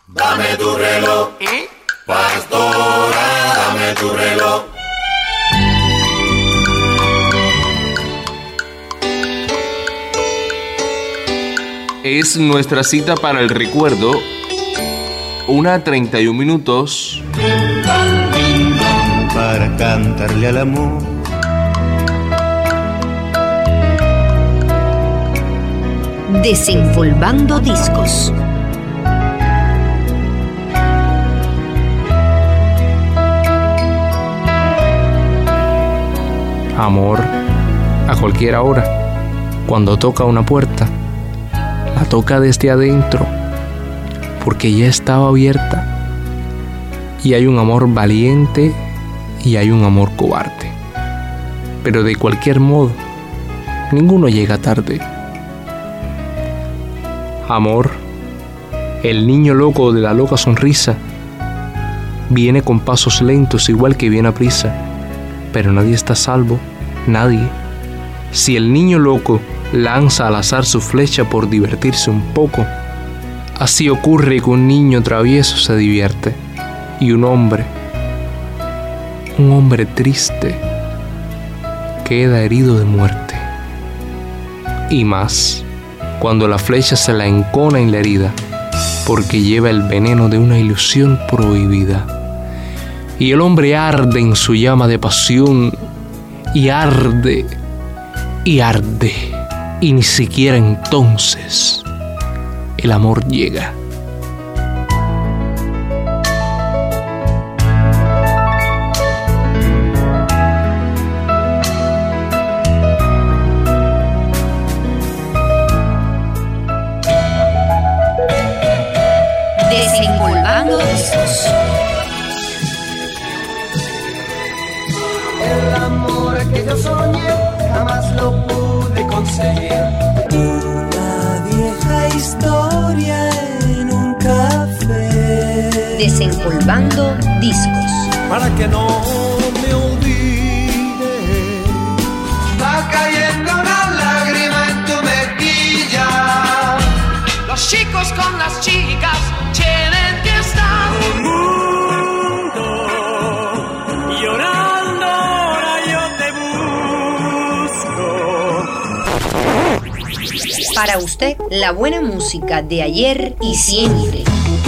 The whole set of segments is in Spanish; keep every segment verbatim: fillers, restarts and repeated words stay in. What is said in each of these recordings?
Dame tu reloj, ¿eh? Pastora, dame tu reloj. Es nuestra cita para el recuerdo, una treinta y un minutos. Para cantarle al amor. Desempolvando discos. Amor, a cualquier hora, cuando toca una puerta, la toca desde adentro, porque ya estaba abierta. Y hay un amor valiente y hay un amor cobarde. Pero de cualquier modo, ninguno llega tarde. Amor, el niño loco de la loca sonrisa, viene con pasos lentos igual que viene a prisa, pero nadie está a salvo, nadie. Si el niño loco lanza al azar su flecha por divertirse un poco, así ocurre que un niño travieso se divierte y un hombre, un hombre triste, queda herido de muerte. Y más cuando la flecha se la encona en la herida, porque lleva el veneno de una ilusión prohibida. Y el hombre arde en su llama de pasión, y arde, y arde, y ni siquiera entonces el amor llega. Desempolvando discos. El amor que yo soñé jamás lo pude conseguir. Una vieja historia en un café. Desempolvando discos. Para que no me olvide. Va cayendo una lágrima en tu mejilla. Los chicos con las chicas tienen que estar. Un mundo llorando, ahora yo te busco. Para usted, la buena música de ayer y siempre.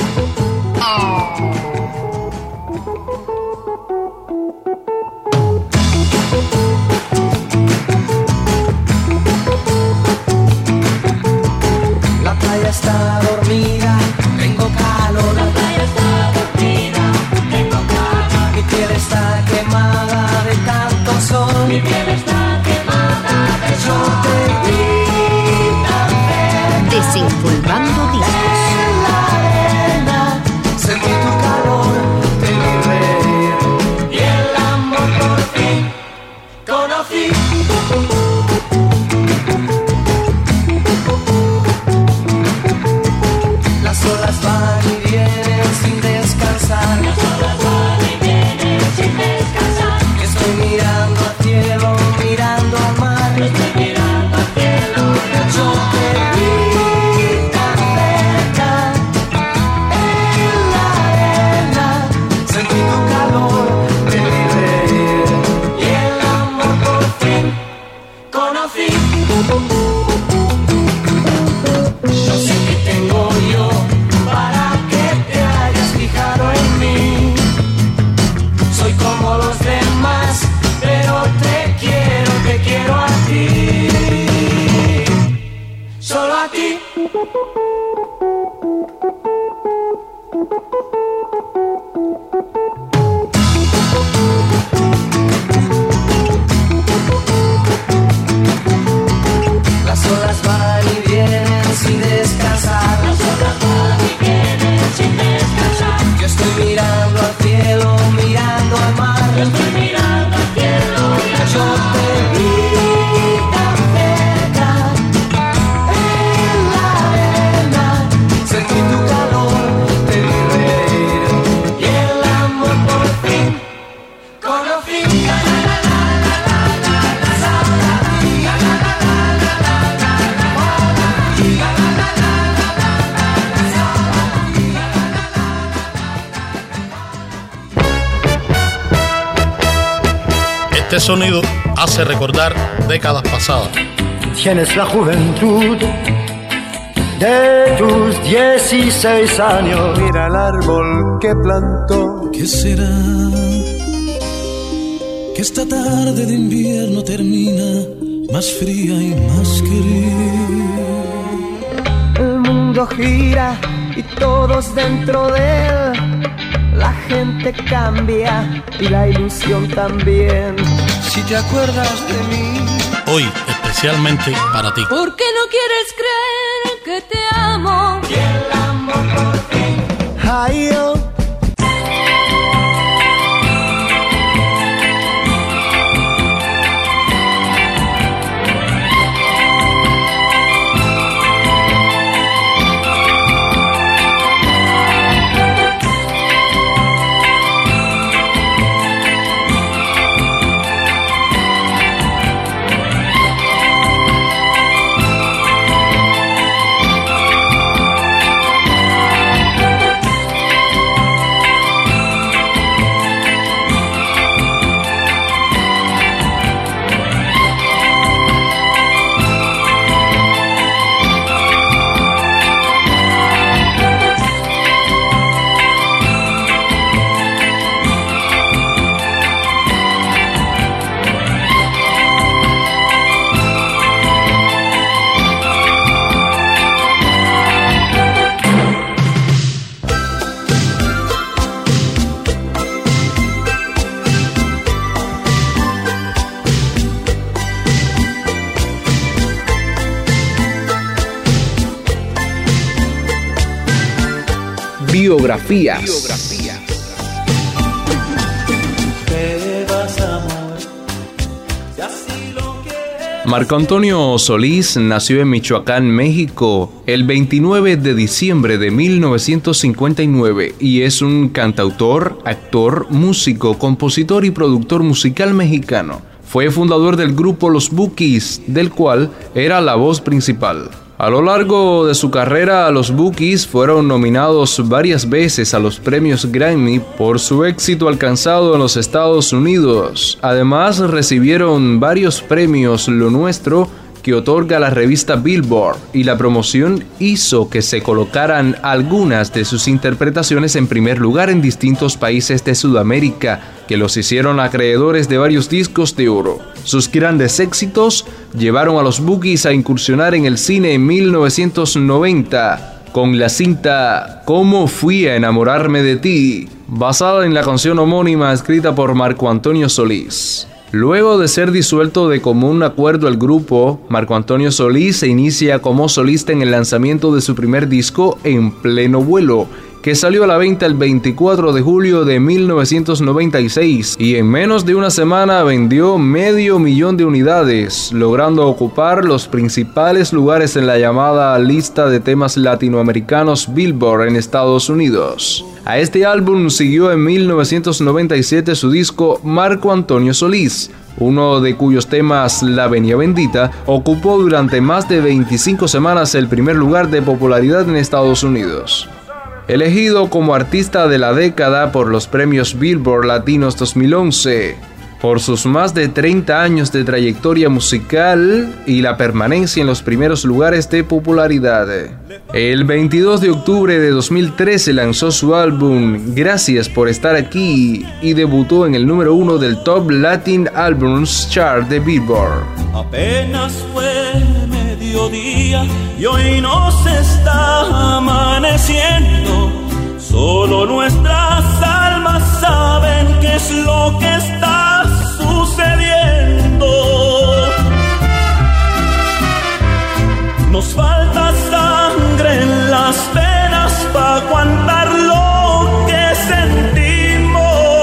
La playa está dormida, tengo calor. La playa está dormida, tengo calor. Mi piel está quemada de tanto sol. Mi piel está quemada de sol. Yo te vi tan cerca. Desempolvando discos. En la arena sentí tu calor, te vi reír y el amor por fin conocí. Las olas van y vienen sin descansar. Las olas van y vienen sin descansar. Estoy mirando al cielo, mirando al mar. Estoy mirando al cielo, yo te vi tan cerca. En la arena sentí tu calor, te vi reír y el amor por fin conocí. No sé qué tengo yo para que te hayas fijado en mí. Soy como los demás, pero te quiero, te quiero a ti. Solo a ti. Las olas van y vienen sin descansar. Las olas van y vienen sin descansar. Yo estoy mirando al cielo, mirando al mar. Yo estoy mirando al cielo, yo te vi tan cerca. En la arena sentí tu calor, te vi reír y Este sonido hace recordar décadas pasadas. Tienes la juventud de tus dieciséis años. Mira el árbol que plantó. ¿Qué será? Que esta tarde de invierno termina más fría y más querida. El mundo gira y todos dentro de él. La gente cambia y la ilusión también. Si te acuerdas de mí, hoy especialmente para ti. ¿Por qué no quieres creer que te amo? Y el amor por ti. Ay, yo. Biografías. Biografías. Marco Antonio Solís nació en Michoacán, México, el veintinueve de diciembre de mil novecientos cincuenta y nueve y es un cantautor, actor, músico, compositor y productor musical mexicano. Fue fundador del grupo Los Bukis, del cual era la voz principal. A lo largo de su carrera, los Bukis fueron nominados varias veces a los premios Grammy por su éxito alcanzado en los Estados Unidos. Además, recibieron varios premios Lo Nuestro que otorga la revista Billboard, y la promoción hizo que se colocaran algunas de sus interpretaciones en primer lugar en distintos países de Sudamérica, que los hicieron acreedores de varios discos de oro. Sus grandes éxitos llevaron a los Bukis a incursionar en el cine en mil novecientos noventa con la cinta ¿Cómo fui a enamorarme de ti?, basada en la canción homónima escrita por Marco Antonio Solís. Luego de ser disuelto de común acuerdo el grupo, Marco Antonio Solís se inicia como solista en el lanzamiento de su primer disco, En Pleno Vuelo, que salió a la venta el veinticuatro de julio de mil novecientos noventa y seis y en menos de una semana vendió medio millón de unidades, logrando ocupar los principales lugares en la llamada lista de temas latinoamericanos Billboard en Estados Unidos. A este álbum siguió en mil novecientos noventa y siete su disco Marco Antonio Solís, uno de cuyos temas, La Venia Bendita, ocupó durante más de veinticinco semanas el primer lugar de popularidad en Estados Unidos. Elegido como artista de la década por los premios Billboard Latinos dos mil once, por sus más de treinta años de trayectoria musical y la permanencia en los primeros lugares de popularidad. El veintidós de octubre de dos mil trece lanzó su álbum Gracias por estar aquí y debutó en el número uno del Top Latin Albums Chart de Billboard. Apenas fue mediodía y hoy nos está amaneciendo. Solo nuestras almas saben qué es lo que está sucediendo. Nos falta sangre en las venas para aguantar lo que sentimos,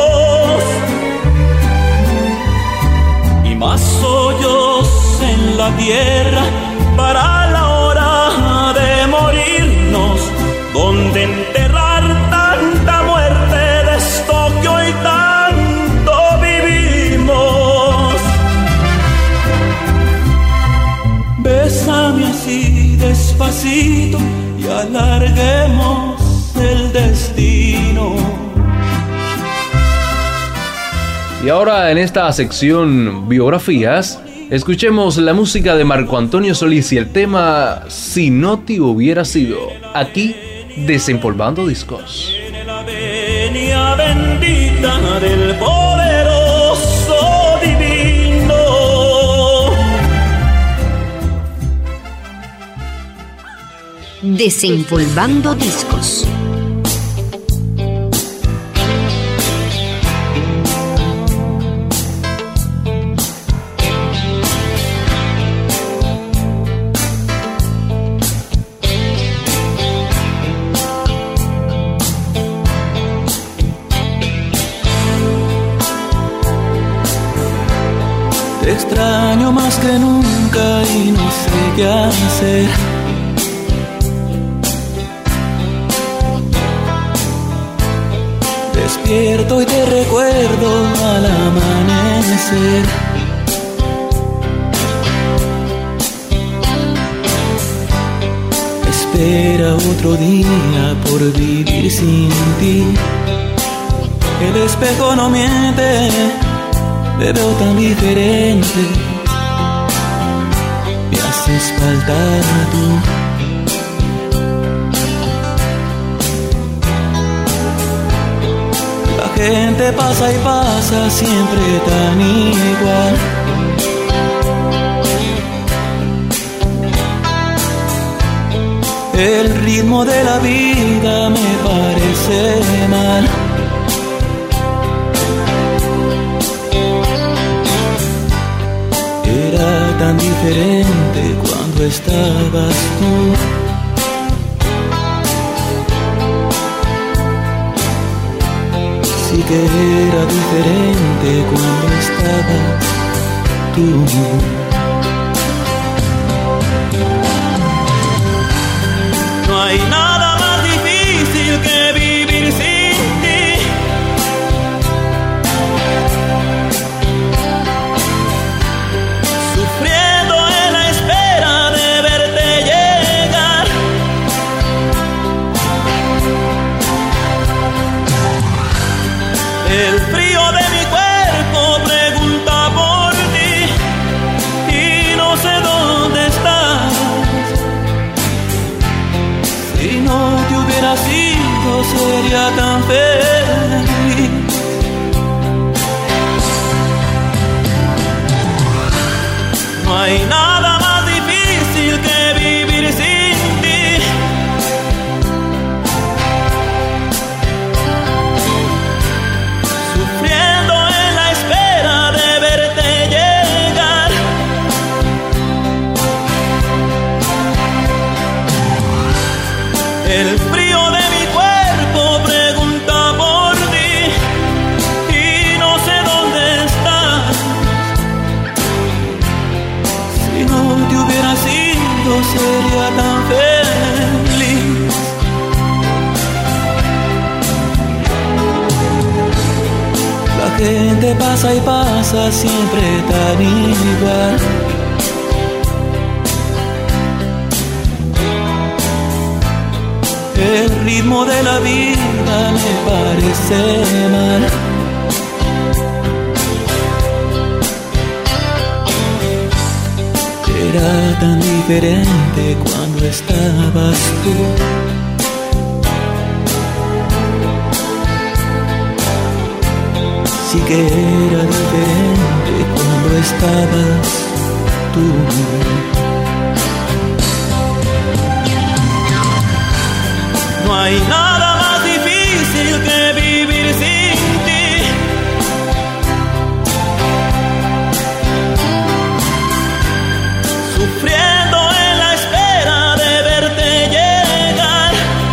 y más hoyos en la tierra para la hora de morirnos, donde enterrar tanta muerte de esto que hoy tanto vivimos. Bésame así despacito y alarguemos el destino. Y ahora en esta sección biografías, escuchemos la música de Marco Antonio Solís y el tema Si no te hubiera sido, aquí Desempolvando Discos. La venia bendita del poderoso divino. Desempolvando Discos. Te extraño más que nunca y no sé qué hacer. Despierto y te recuerdo al amanecer. Espera otro día por vivir sin ti. El espejo no miente, te veo tan diferente, me haces falta tú. La gente pasa y pasa siempre tan igual. El ritmo de la vida me parece mal. Era tan diferente cuando estabas tú. Sí que era diferente cuando estabas tú. No hay nada más difícil que vivir sin ti. Sufriendo en la espera de verte llegar. El frío de mi cuerpo pregunta por ti y no sé dónde estás. Si no te hubiera sido sería tan feliz. No hay nada más difícil que vivir sin ti. Sufriendo en la espera de verte llegar. El frío de mi cuerpo pregunta por ti y no sé dónde estás. Si no te hubiera sido sería tan feliz. La gente pasa y pasa siempre tan igual. El ritmo de la vida me parece mal. Era tan diferente cuando estabas tú. Sí que era diferente cuando estabas tú. No hay nada más difícil que vivir sin ti. Sufriendo en la espera de verte llegar.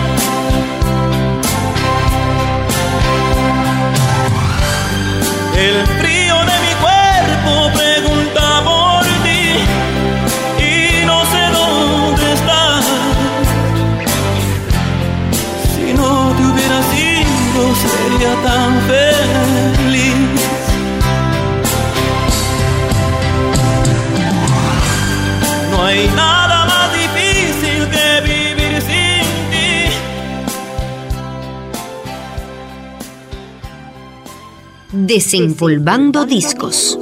El frío de mi cuerpo pregunta por ti y no sé dónde estás. Si Desempolvando discos.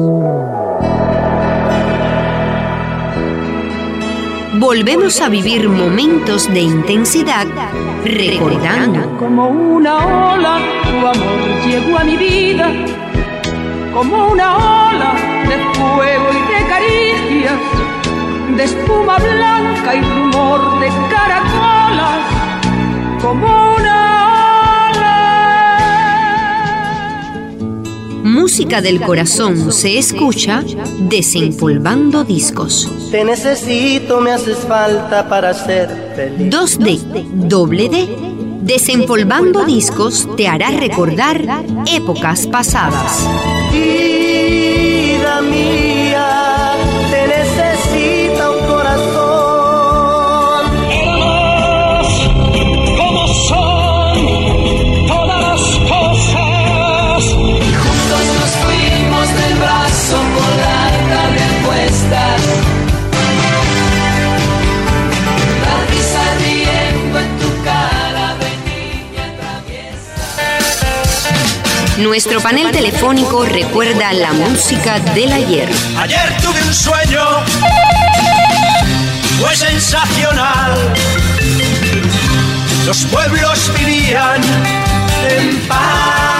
Volvemos a vivir momentos de intensidad recordando. Como una ola, tu amor llegó a mi vida, como una ola de fuego y de caricias, de espuma blanca y rumor de caracolas, como una Música del corazón se escucha Desempolvando discos. Te necesito, me haces falta para ser feliz. dos D, doble D. Desempolvando discos te hará recordar épocas pasadas. Vida mía, te necesita un corazón. Hermanos, como son todas las cosas. Nos fuimos del brazo con la tarde puesta, la risa riendo en tu cara de niña traviesa. Nuestro panel telefónico recuerda la música del ayer. Ayer tuve un sueño, fue sensacional. Los pueblos vivían en paz.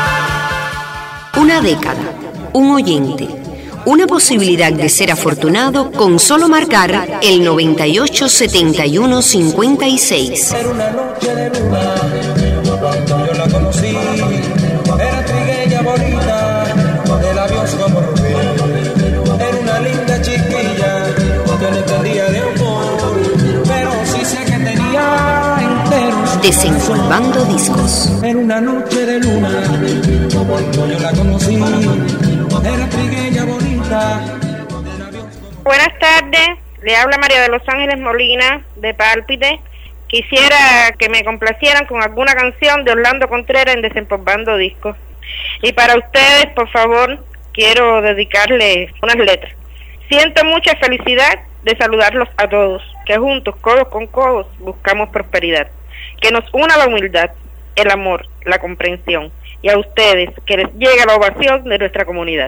Una década, un oyente, una posibilidad de ser afortunado con solo marcar el noventa y ocho setenta y uno cincuenta y seis. Era una noche de luna, cuando yo la conocí, era trigueña bonita, de labios como rubí. Era una linda chiquilla, que no entendía de amor, pero sí sé que tenía enteros. Desempolvando discos. Era una noche de luna, cuando yo la conocí, era trigueña bonita. Buenas tardes, le habla María de los Ángeles Molina, de Pálpite. Quisiera que me complacieran con alguna canción de Orlando Contreras en Desempolvando discos. Y para ustedes, por favor, quiero dedicarles unas letras. Siento mucha felicidad de saludarlos a todos, que juntos, codos con codos, buscamos prosperidad. Que nos una la humildad, el amor, la comprensión. Y a ustedes, que les llegue la ovación de nuestra comunidad.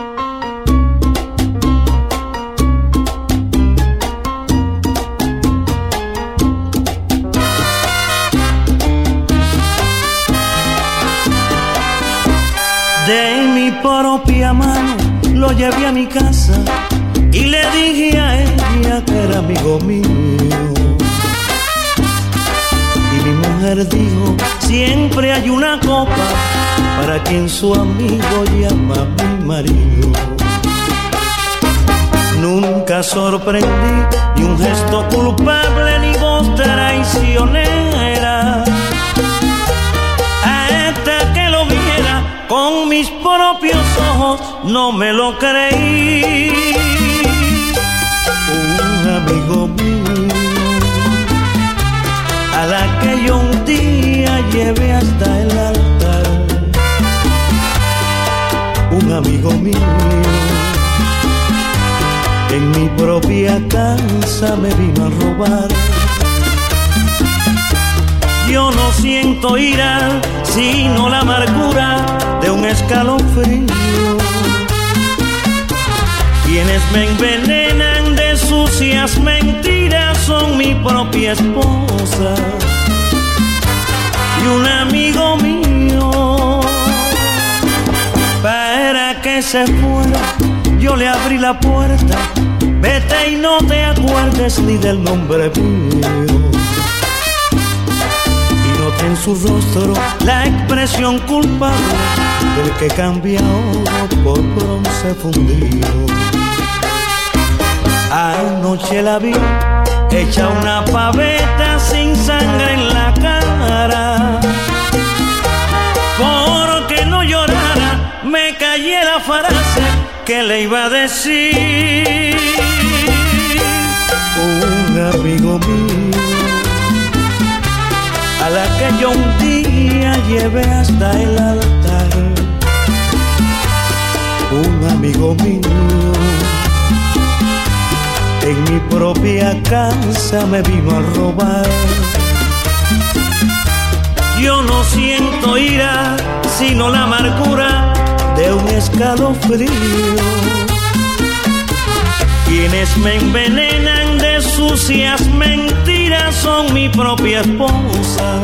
De mi propia mano lo llevé a mi casa y le dije a ella que era amigo mío. Y mi mujer dijo, siempre hay una copa para quien su amigo llama a mi marido. Nunca sorprendí ni un gesto culpable ni voz traicionera. A esta que lo viera con mis propios ojos no me lo creí. Un amigo mío, a la que yo un día llevé hasta el altar. Un amigo mío, en mi propia casa me vino a robar. Yo no siento ira, sino la amargura de un escalofrío. Quienes me envenenan de sucias mentiras son mi propia esposa y un amigo mío. Para que se fuera, yo le abrí la puerta. Vete y no te acuerdes ni del nombre mío. En su rostro la expresión culpable del que cambia oro por bronce fundido. Anoche la vi hecha una paveta sin sangre en la cara. Porque no llorara me callé la frase que le iba a decir. Un amigo mío, a la que yo un día llevé hasta el altar. Un amigo mío, en mi propia casa me vino a robar. Yo no siento ira, sino la amargura de un escalofrío. Quienes me envenenan de sucias mentiras son mi propia esposa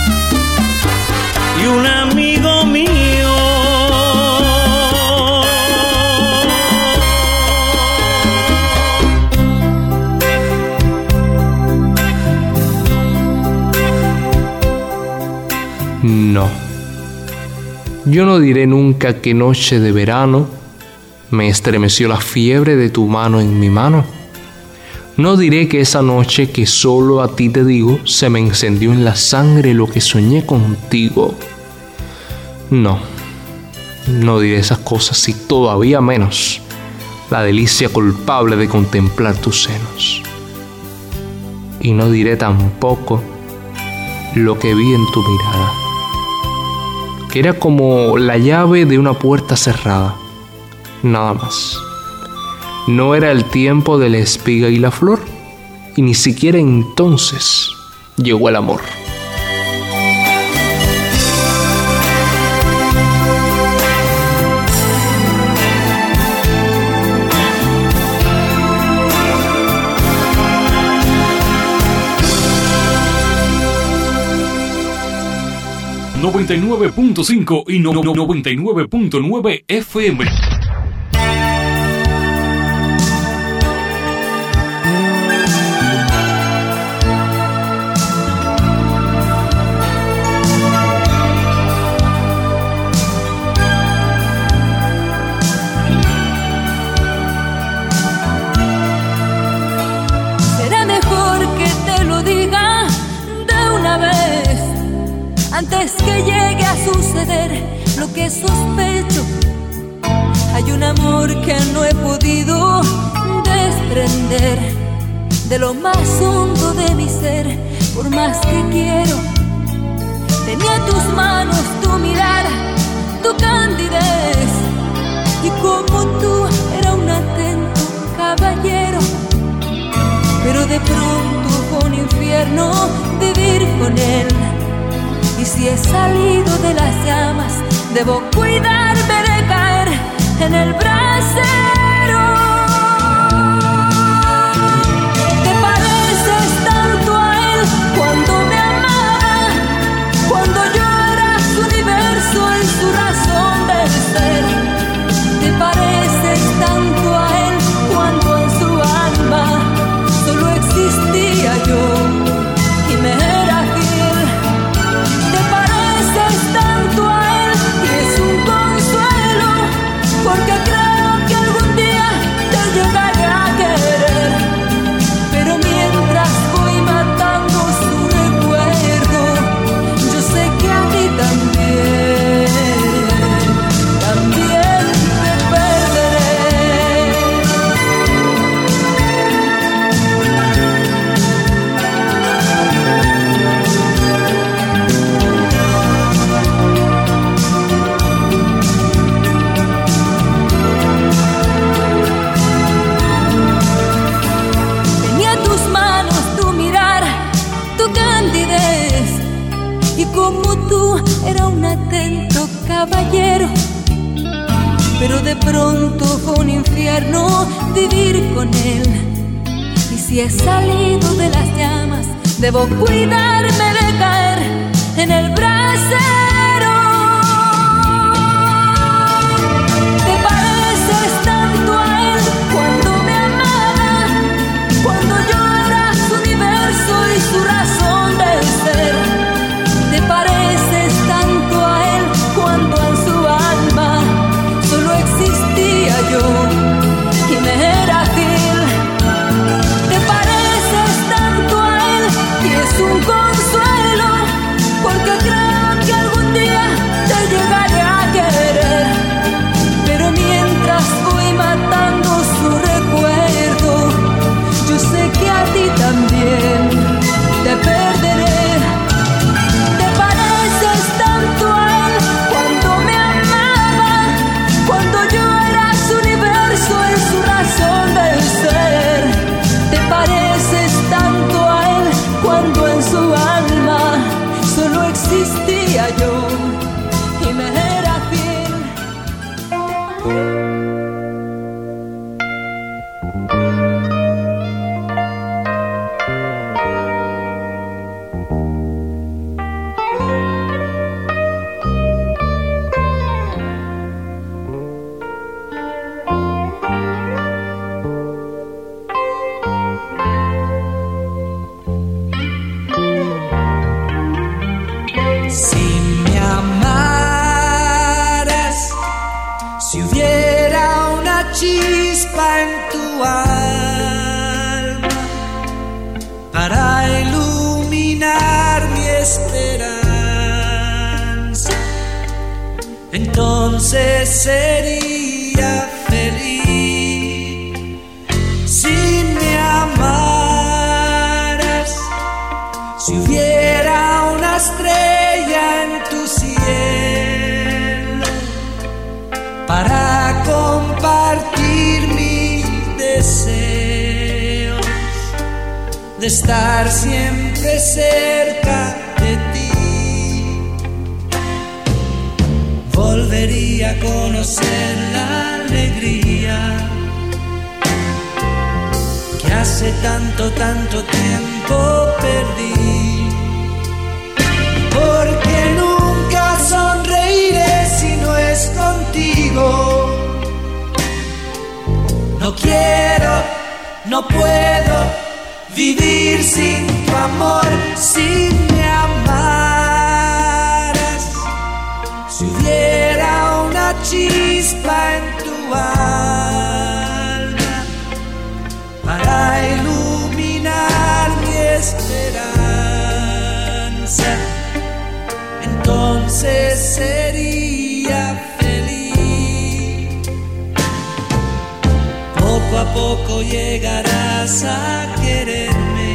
y un amigo mío. No, yo no diré nunca que noche de verano me estremeció la fiebre de tu mano en mi mano. No diré que esa noche que solo a ti te digo se me encendió en la sangre lo que soñé contigo. No, no diré esas cosas y todavía menos la delicia culpable de contemplar tus senos. Y no diré tampoco lo que vi en tu mirada, que era como la llave de una puerta cerrada, nada más. No era el tiempo de la espiga y la flor, y ni siquiera entonces llegó el amor. noventa y nueve punto cinco y no, no, noventa y nueve punto nueve F M. Será mejor que te lo diga de una vez, antes que llegue a suceder lo que sospecho. Hay un amor que no he podido desprender de lo más hondo de mi ser, por más que quiero. Tenía tus manos, tu mirar, tu candidez, y como tú era un atento caballero. Pero de pronto fue un infierno vivir con él. Y si he salido de las llamas, debo cuidarme de caer en el brasero. ¿Te pareces tanto a él cuando me amaba? Cuando yo era su universo y su razón de ser. ¿Te pareces tanto a él cuando en su alma solo existía yo y me era fiel? Te pareces tanto a él y es un consuelo, porque creo que algún día te llegaré a querer. Pero mientras voy matando su recuerdo, yo sé que a ti también, también te perderé. Tenía tus manos, tu mirar, tu candidez, y como tú era un atento caballero. Pero de pronto fue un infierno vivir con él. Y si he salido de las llamas, debo cuidarme de caer en el brasero. ¿Te pareces tanto a él cuando me amaba? Cuando yo era su universo y su razón de ser. ¿Te pareces tanto a él cuando en su alma solo existía yo y me era fiel? ¿Te pareces tanto a él y es un consuelo, porque creo que algún Entonces sería feliz si me amaras, si hubiera una estrella en tu cielo para compartir mis deseos de estar siempre cerca de ti. Volvería a conocer la alegría que hace tanto, tanto tiempo perdí. Porque nunca sonreiré si no es contigo. No quiero, no puedo vivir sin tu amor, si me amaras, si hubiera una chispa en tu alma para iluminar mi esperanza, entonces sería feliz. Poco a poco llegarás a quererme,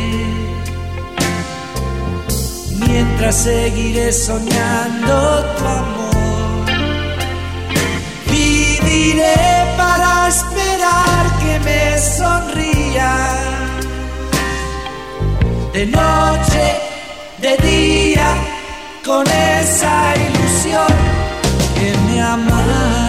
mientras seguiré soñando tu amor. Viviré para esperar que me sonría, de noche, de día, con esa ilusión que me amara.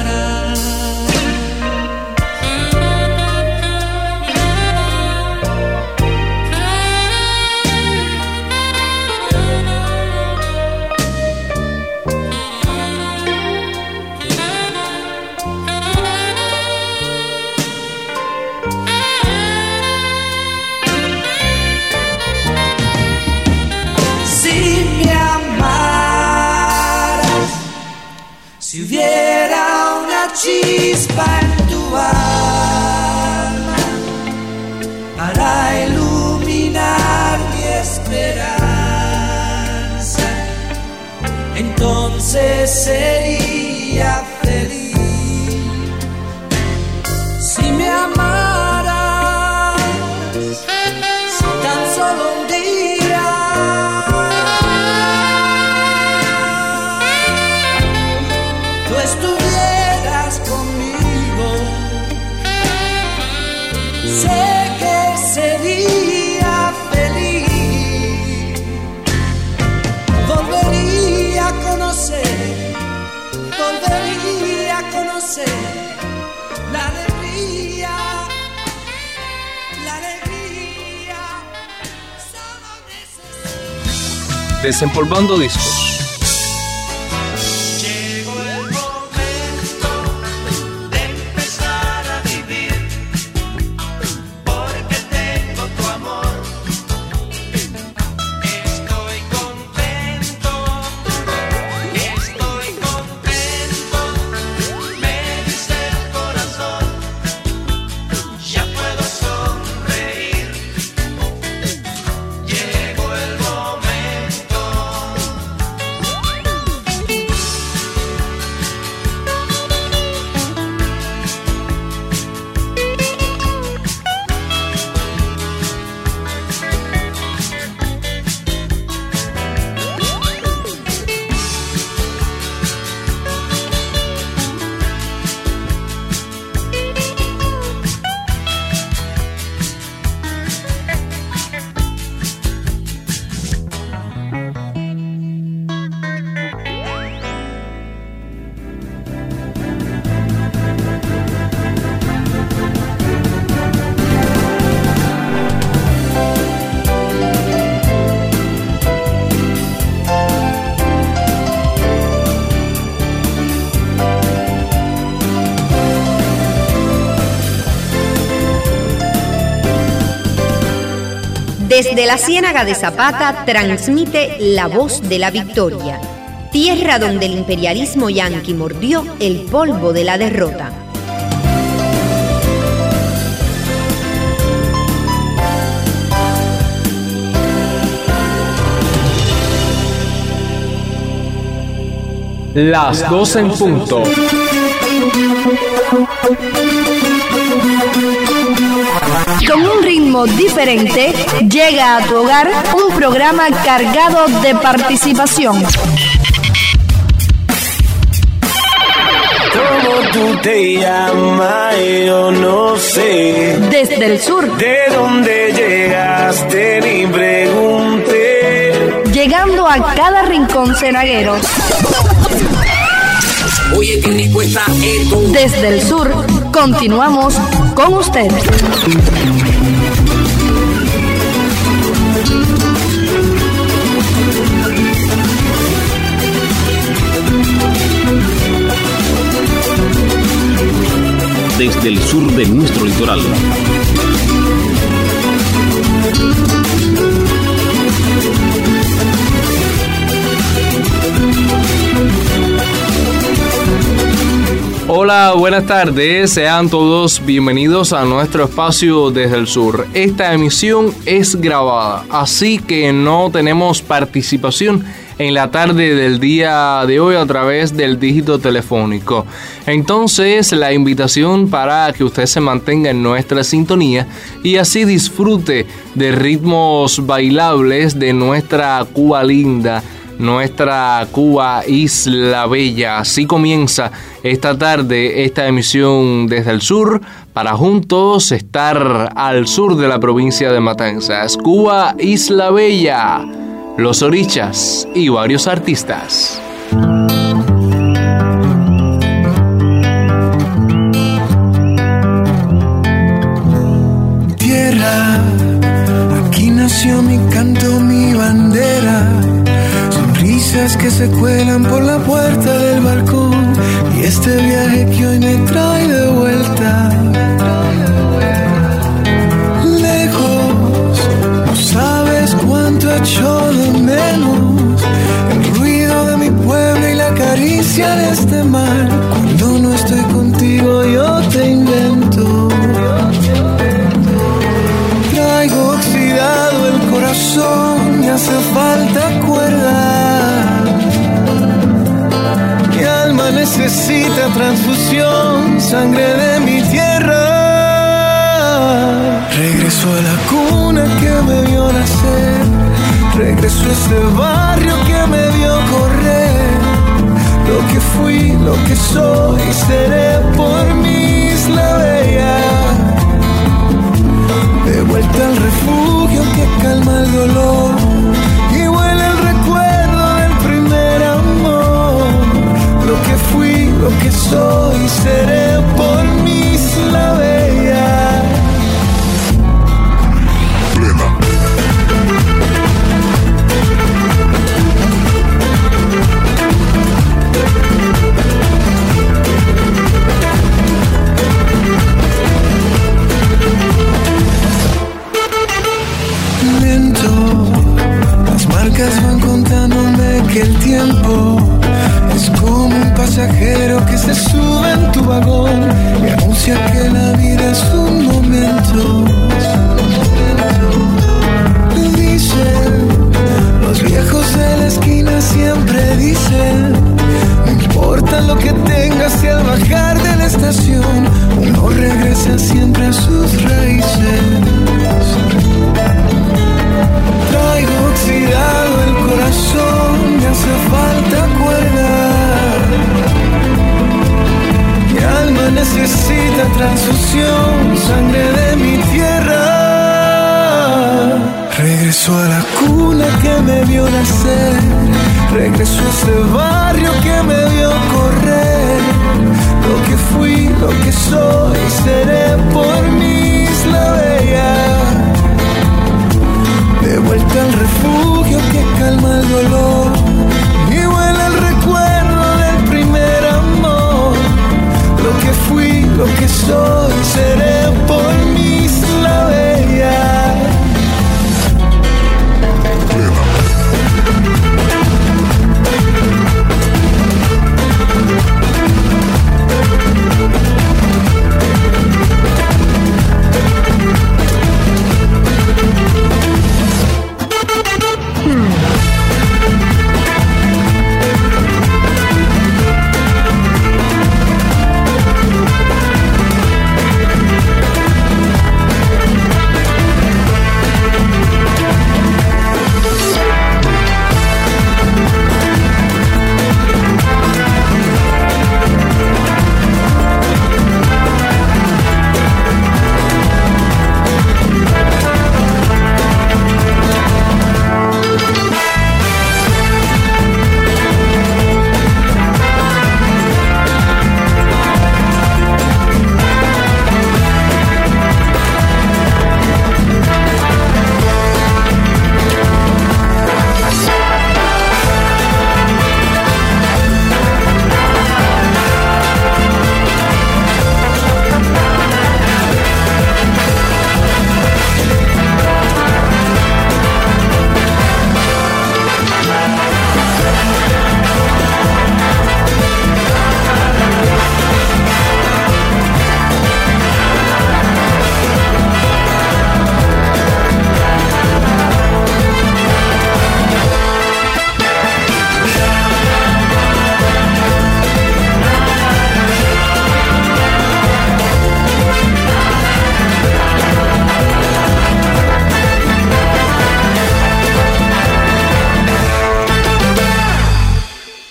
Si hubiera una chispa en tu alma para iluminar mi esperanza, entonces sería feliz. Si me amaras, si tan solo un día estuvieras conmigo, sé que sería feliz. Volvería a conocer, volvería a conocer la alegría, la alegría. Solo necesito. Desempolvando discos. Llegó el momento Desde la Ciénaga de Zapata transmite la voz de la victoria, tierra donde el imperialismo yanqui mordió el polvo de la derrota. Las doce en punto. Con un ritmo diferente, llega a tu hogar un programa cargado de participación. ¿Cómo tú te llamas? Yo no sé. Desde el sur. ¿De dónde llegaste? Ni pregunté. Llegando a cada rincón cenaguero. Oye, ¿qué me cuesta esto? Desde el sur, continuamos con usted. Desde el sur de nuestro litoral. Hola, buenas tardes, sean todos bienvenidos a nuestro espacio Desde el Sur. Esta emisión es grabada, así que no tenemos participación en la tarde del día de hoy a través del dígito telefónico. Entonces, la invitación para que usted se mantenga en nuestra sintonía y así disfrute de ritmos bailables de nuestra Cuba linda, nuestra Cuba Isla Bella. Así comienza esta tarde esta emisión Desde el Sur para juntos estar al sur de la provincia de Matanzas. Cuba Isla Bella, Los Orichas y varios artistas. Tierra, aquí nació mi canto, mi bandera. Sonrisas que se cuelan por la puerta del balcón. Y este viaje que hoy me trae de vuelta. Lejos, no sabes cuánto echo de menos el ruido de mi pueblo y la caricia de este mar. Cuando no estoy contigo yo te invento. Traigo oxidado el corazón, me hace falta cuerda. Mi alma necesita transfusión, sangre de mi tierra. Regreso a la cuna que me vio nacer. Regreso a ese barrio que me vio correr. Lo que fui, lo que soy, seré por mi Isla Bella. De vuelta al refugio que calma el dolor. Y huele el recuerdo del primer amor. Lo que fui, lo que soy, seré por mi Isla Bella. Plena. Lento, las marcas van contándome que el tiempo es como un pasajero que se sube en tu vagón y anuncia que la vida es un momento. Dicen, los viejos de la esquina siempre dicen, no importa lo que tengas y al bajar de la estación, uno regresa siempre a sus raíces. Traigo oxidado el corazón, me hace falta cuerda. Mi alma necesita transfusión, sangre de mi tierra. Regreso a la cuna que me vio nacer. Regreso a ese barrio que me vio correr. Lo que fui, lo que soy, seré por mi Isla Bella. De vuelta al refugio que calma el dolor. Y huele el recuerdo del primer amor. Lo que fui, lo que soy, seré por mi Isla Bella.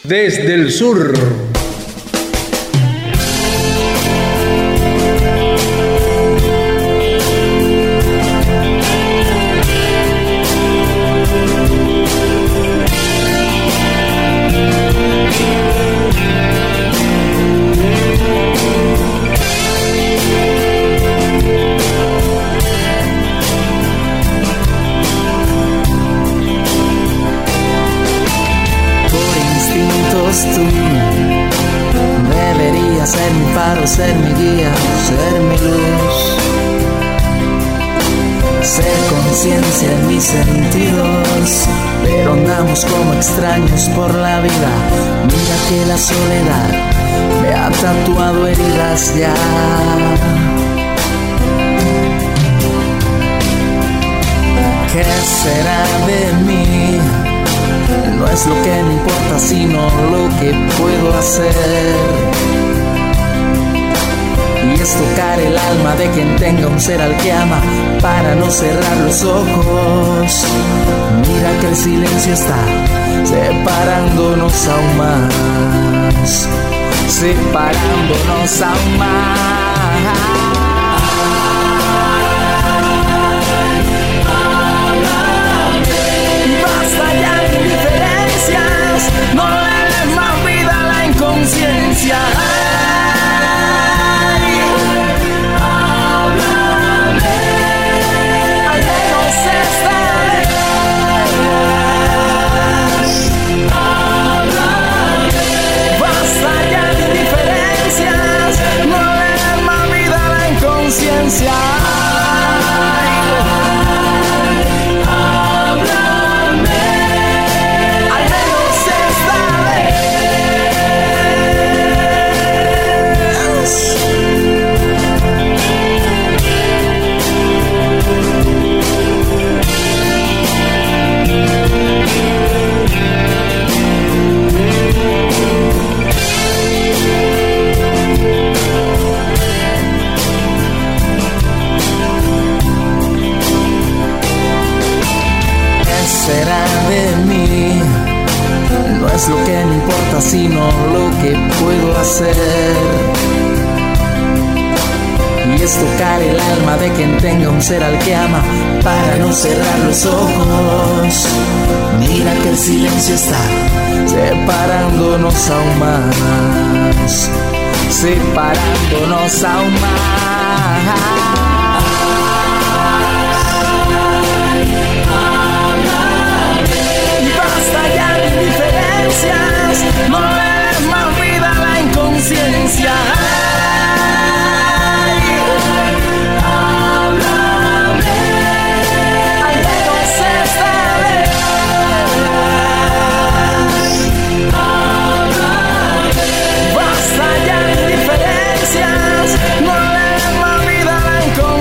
Desde el sur. Tú deberías ser mi faro, ser mi guía, ser mi luz, ser conciencia en mis sentidos, pero andamos como extraños por la vida. Mira que la soledad me ha tatuado heridas ya. ¿Qué será de mí? No es lo que me importa, sino lo que puedo hacer. Y es tocar el alma de quien tenga un ser al que ama, para no cerrar los ojos. Mira que el silencio está separándonos aún más, separándonos aún más. No le des más vida a la inconsciencia. Ay, háblame, al menos esta vez. Háblame, basta ya de indiferencias. No le des más vida a la inconsciencia. Será de mí, no es lo que me importa, sino lo que puedo hacer. Y es tocar el alma de quien tenga un ser al que ama, para no cerrar los ojos. Mira que el silencio está separándonos aún más, separándonos aún más. Ya de indiferencias, no le des más vida a la inconsciencia. Ay, háblame, al menos esta vez. Háblame, basta ya de indiferencias, no le des más vida a la inconsciencia.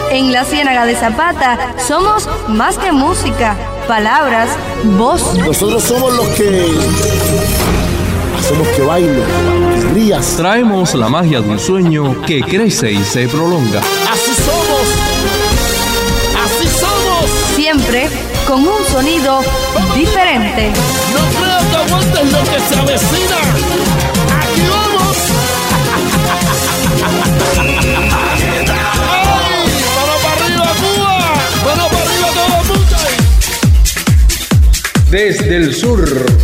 En la Ciénaga de Zapata somos más que música, palabras, voz. Nosotros somos los que hacemos que baile, que rías. Traemos la magia de un sueño que crece y se prolonga. Así somos, así somos. Siempre con un sonido diferente. No creo que aguantes lo que se avecina. Aquí vamos. Desde el sur.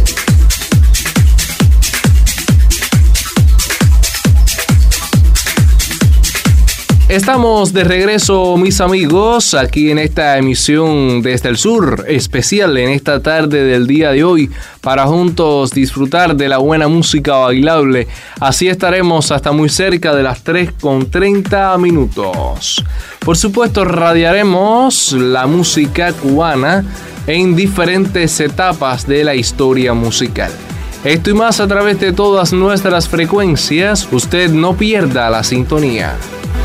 Estamos de regreso, mis amigos, aquí en esta emisión Desde el Sur, especial en esta tarde del día de hoy, para juntos disfrutar de la buena música bailable. Así estaremos hasta muy cerca de las tres con treinta minutos. Por supuesto, radiaremos la música cubana en diferentes etapas de la historia musical. Esto y más a través de todas nuestras frecuencias. Usted no pierda la sintonía.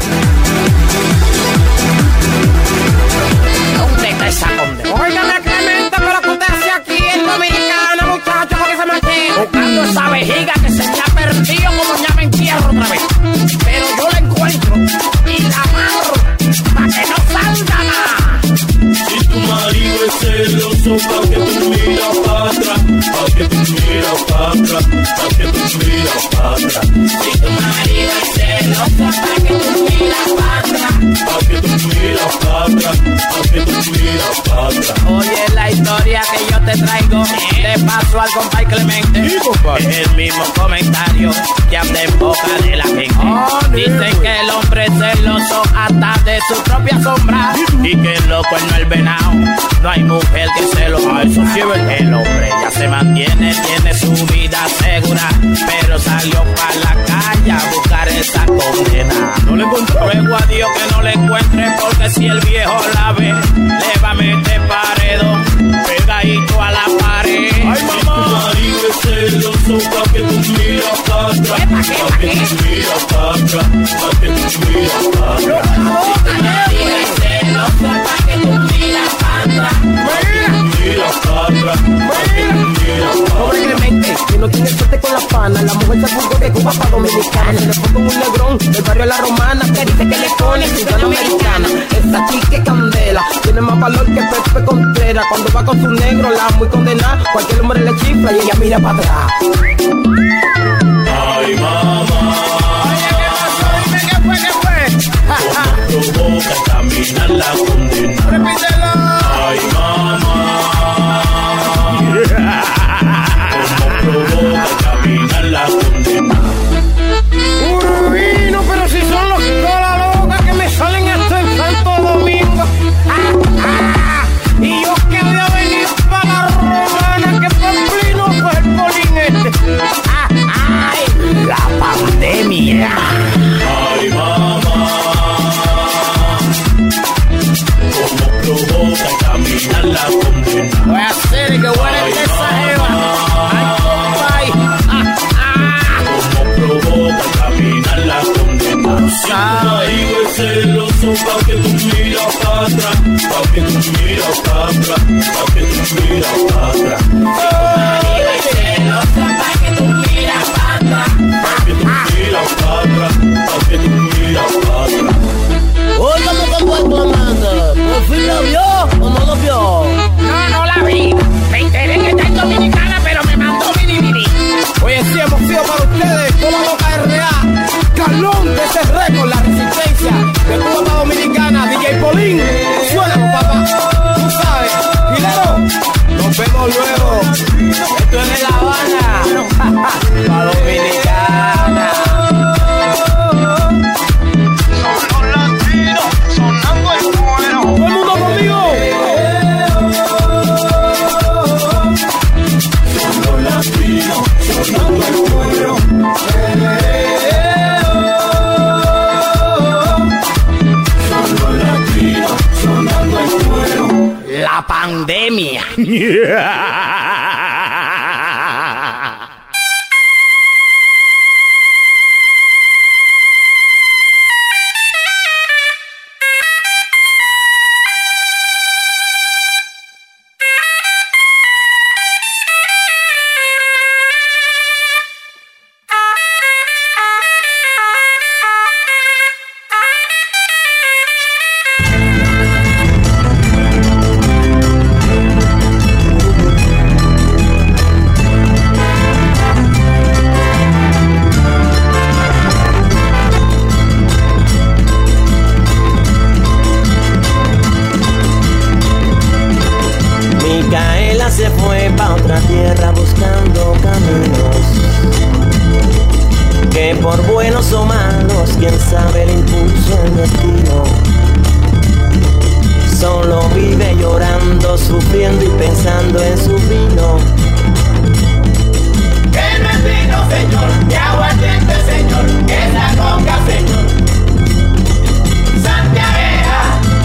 Óigame, Clemente, pero que usted hace aquí en Dominicana, muchacho, porque se mantiene buscando esa vejiga que se me ha perdido como ya me entierro otra vez. Pero yo la encuentro y la amarro para que no salga nada. Si tu marido es celoso, pa' que tú miras para atrás, pa' que tú miras para atrás, pa' que tú miras para atrás. Si tu marido es celoso, pa' que tú miras para atrás, pa' que tú miras para atrás, pa' que tú miras para atrás. Oye, la historia que yo te traigo, le paso al compay Clemente. Es el mismo comentario que anda en boca de la gente. Dicen que el hombre es celoso hasta de su propia sombra y que el loco no el venado, no hay mujer que se lo haga. Eso sí es verdad. El hombre ya se mantiene, tiene su vida segura, pero salió para la calle a buscar esa condena. No le encontró. Ruego a Dios que no le encuentre, porque si el viejo la ve, le va a meter paredón, pegadito a la pared. Ay, mamá. Si tu marido es celoso, pa' que tú miras para atrás, pa' que tú miras para atrás, pa' que tú miras para atrás. Si tu marido es celoso, pa' que tú miras para atrás, pa' que tú miras para atrás, pa' que tú miras para atrás. Pobre Clemente, que no tiene suerte con la pana, la mujer se fugó de Cuba pa' Dominicana. Se le fue con un negrón del barrio La Romana, que dice que le pone ciudadana americana. Esta chica es candela, tiene más valor que Pepe Contreras. Cuando va con su negro, la muy condenada, cualquier hombre le chifla y ella mira para atrás. Ay, mamá. Oye, ¿qué pasó? Dime qué fue, qué fue. ¿Cómo provoca caminar la condena? Repítelo. Ay, mamá. ¿Cómo provoca caminar la condena? Uy, no, pero si son los cola loca que me salen hasta el Santo Domingo. Ah, ah, y yo que voy a venir para la Romana, que Pamplino fue el polín este. Ah, ay, la pandemia. Ay, mamá. ¿Cómo provoca caminar la condena? Voy a hacer que buena es esa jeva. Ay, compay. Ah, ah. ¿Cómo provoca caminar la condena? Si tu marido es celoso, pa' que tú miras para atrás, pa' que tú miras para atrás, pa' que tú miras para atrás. Si tu marido es celoso, pa' que tú miras para atrás, pa' que tú miras para atrás, pa' que tú miras para atrás. Oiga, ¿cómo fue tu Amanda? ¿Por fin la vio o no la vio? No, no la vi. Me enteré que está en Dominicana, pero me mandó mini mini. Oye, sí, hemos sido para ustedes, toda loca R A. Calón de ese récord, la resistencia. De Cuba para Dominicana, D J Polín. Suena, papá. Tú sabes. Filero, nos vemos luego. Esto es de La Habana. Para Dominicana. Son los latinos sonando el cuero. Todo el mundo conmigo. Son los latinos sonando el cuero. Son los latinos sonando el cuero. La pandemia. se fue pa' otra tierra buscando caminos, que por buenos o malos, quién sabe el impulso, el destino. Solo vive llorando, sufriendo y pensando en su vino. Que no es vino, señor, que aguardiente, señor, que es la conga, señor. Santiaguera.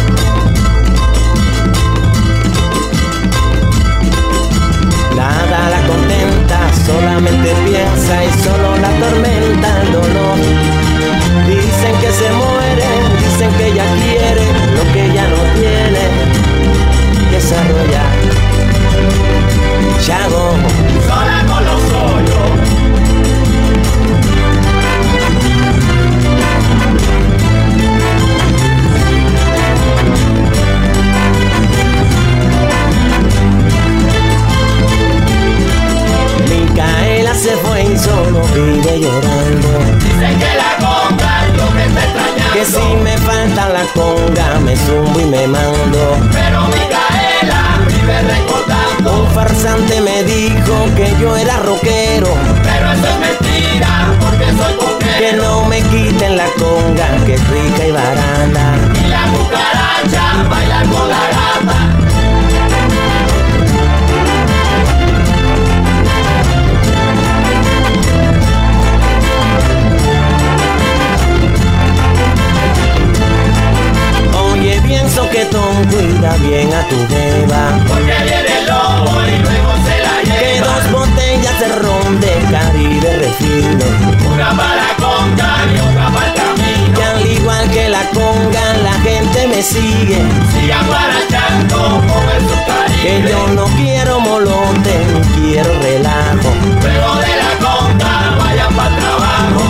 Nada la contenta, solamente piensa y solo la atormenta el dolor. Dicen que se muere, dicen que ella quiere lo que ella no tiene. Desarrollar Chago, sola con los hoyos. Micaela se fue y solo vive llorando. Dicen que la conga es lo que está extrañando, que si me falta la conga me zumbo y me mando. Pero Micaela vive recordando. Un farsante me dijo que yo era rockero, pero eso es mentira porque soy conguero. Que no me quiten la conga, que es rica y barata. Y la cucaracha bailar con la gata. Pienso que Tom cuida bien a tu beba, porque viene el lobo y luego se la lleva. Que dos botellas de ron de Caribe refino, una para la conga y otra para el camino. Y al igual que la conga la gente me sigue, sigan guarachando con el Subcaribe. Que yo no quiero molote ni quiero relajo, pero de la conga vayan para el trabajo.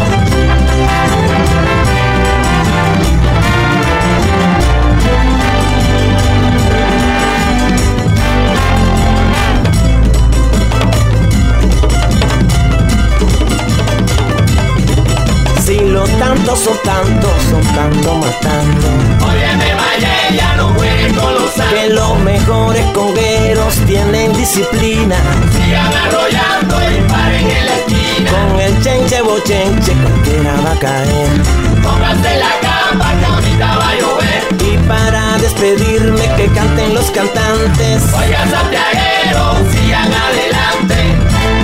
Si los tantos son tantos, son tanto matando. Óyeme, Valle, ya no juegues con los santos. Que los mejores congueros tienen disciplina. Sigan arrollando y paren en la esquina. Con el chenche bochenche cualquiera va a caer. Pónganse la capa que ahorita va a llover. Y para despedirme que canten los cantantes. Oigan, santiagueros, sigan adelante.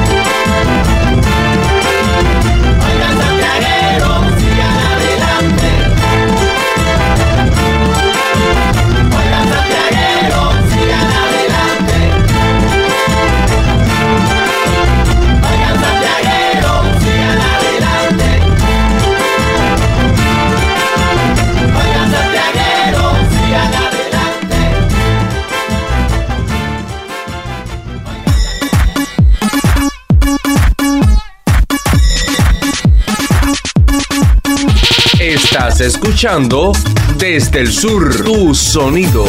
Estás escuchando Desde el Sur, tu sonido.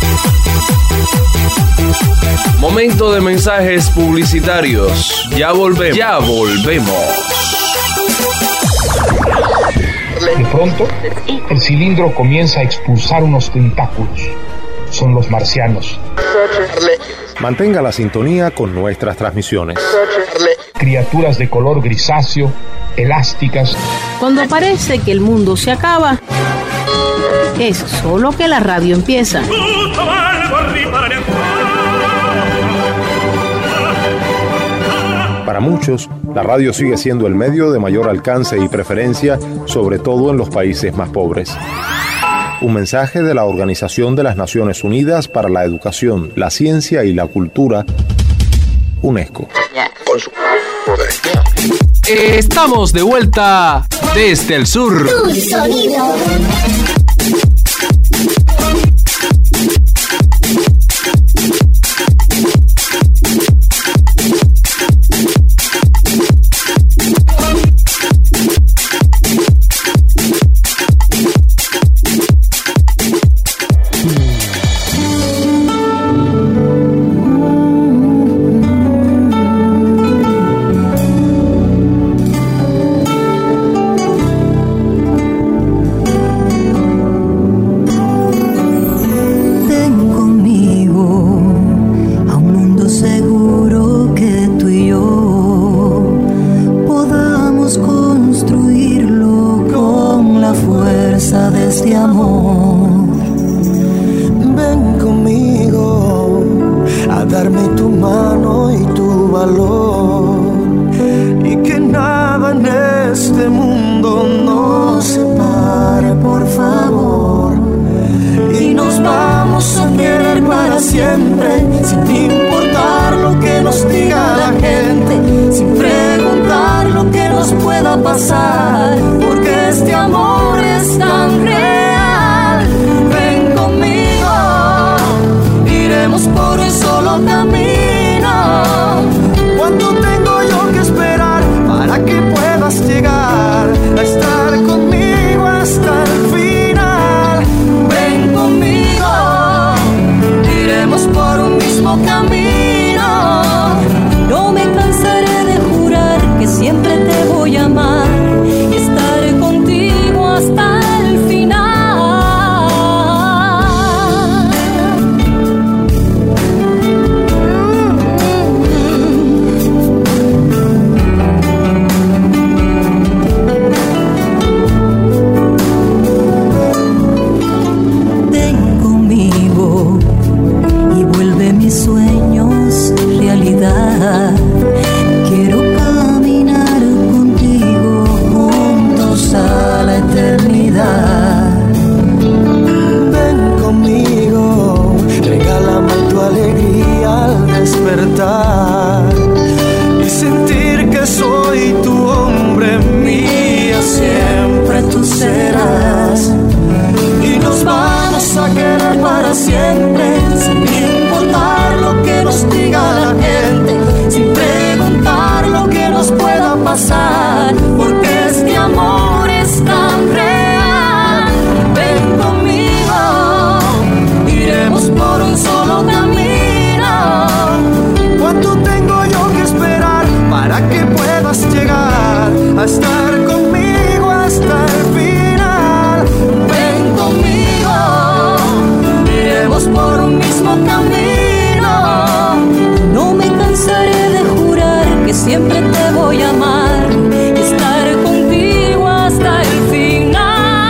Momento de mensajes publicitarios. Ya volvemos. Ya volvemos. De pronto, el cilindro comienza a expulsar unos tentáculos. Son los marcianos. Mantenga la sintonía con nuestras transmisiones. Criaturas de color grisáceo, elásticas. Cuando parece que el mundo se acaba, es solo que la radio empieza. Para muchos, la radio sigue siendo el medio de mayor alcance y preferencia, sobre todo en los países más pobres. Un mensaje de la Organización de las Naciones Unidas para la Educación, la Ciencia y la Cultura, UNESCO. Estamos de vuelta desde el sur. Tu sonido. darme tu mano y tu valor, y que nada en este mundo nos separe, por favor. Y nos vamos a querer para siempre, sin importar lo que nos diga la gente, sin preguntar lo que nos pueda pasar, porque este amor es tan real. Ven conmigo, iremos por un solo camino. ¿Cuánto tengo yo que esperar para que puedas llegar a estar conmigo hasta el final? Ven conmigo, iremos por un mismo camino. No me cansaré de jurar que siempre te voy a amar y estaré contigo hasta el final. Ven conmigo y vuelve mis sueños realidad. Quiero caminar contigo juntos a la eternidad. Ven conmigo, regálame tu alegría al despertar y sentir que soy tu hombre, mía siempre tú serás. Y nos vamos a querer para siempre, sin importar lo que nos diga la gente, sin preguntar lo que nos pueda pasar, porque este amor es tan real. Ven conmigo, iremos por un solo camino. ¿Cuánto tengo yo que esperar para que puedas llegar a estar conmigo hasta el final? Ven conmigo, iremos por un mismo camino. No me cansaré de jurar que siempre te voy a amar y estar contigo hasta el final.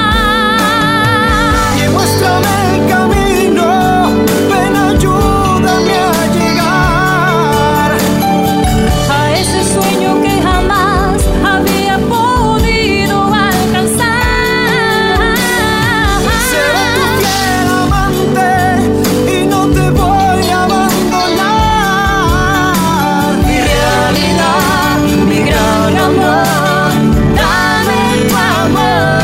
Y muéstrame el camino, ven, ayúdame a llegar a ese sueño que jamás había podido alcanzar. Seré tu fiel amante y no te voy a abandonar. Mi realidad, mi gran amor, dame tu amor.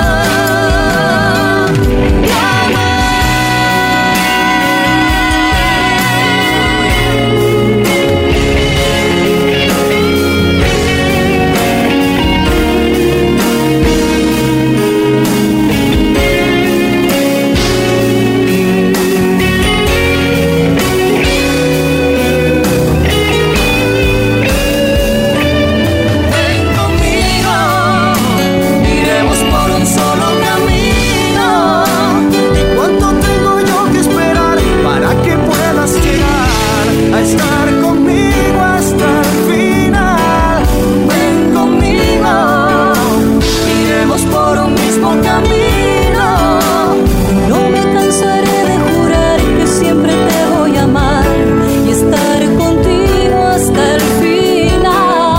Ven conmigo, iremos por un solo camino. ¿Y cuánto tengo yo que esperar para que puedas llegar a estar conmigo hasta el final? Ven conmigo, iremos por un mismo camino. No me cansaré de jurar que siempre te voy a amar y estar contigo hasta el final.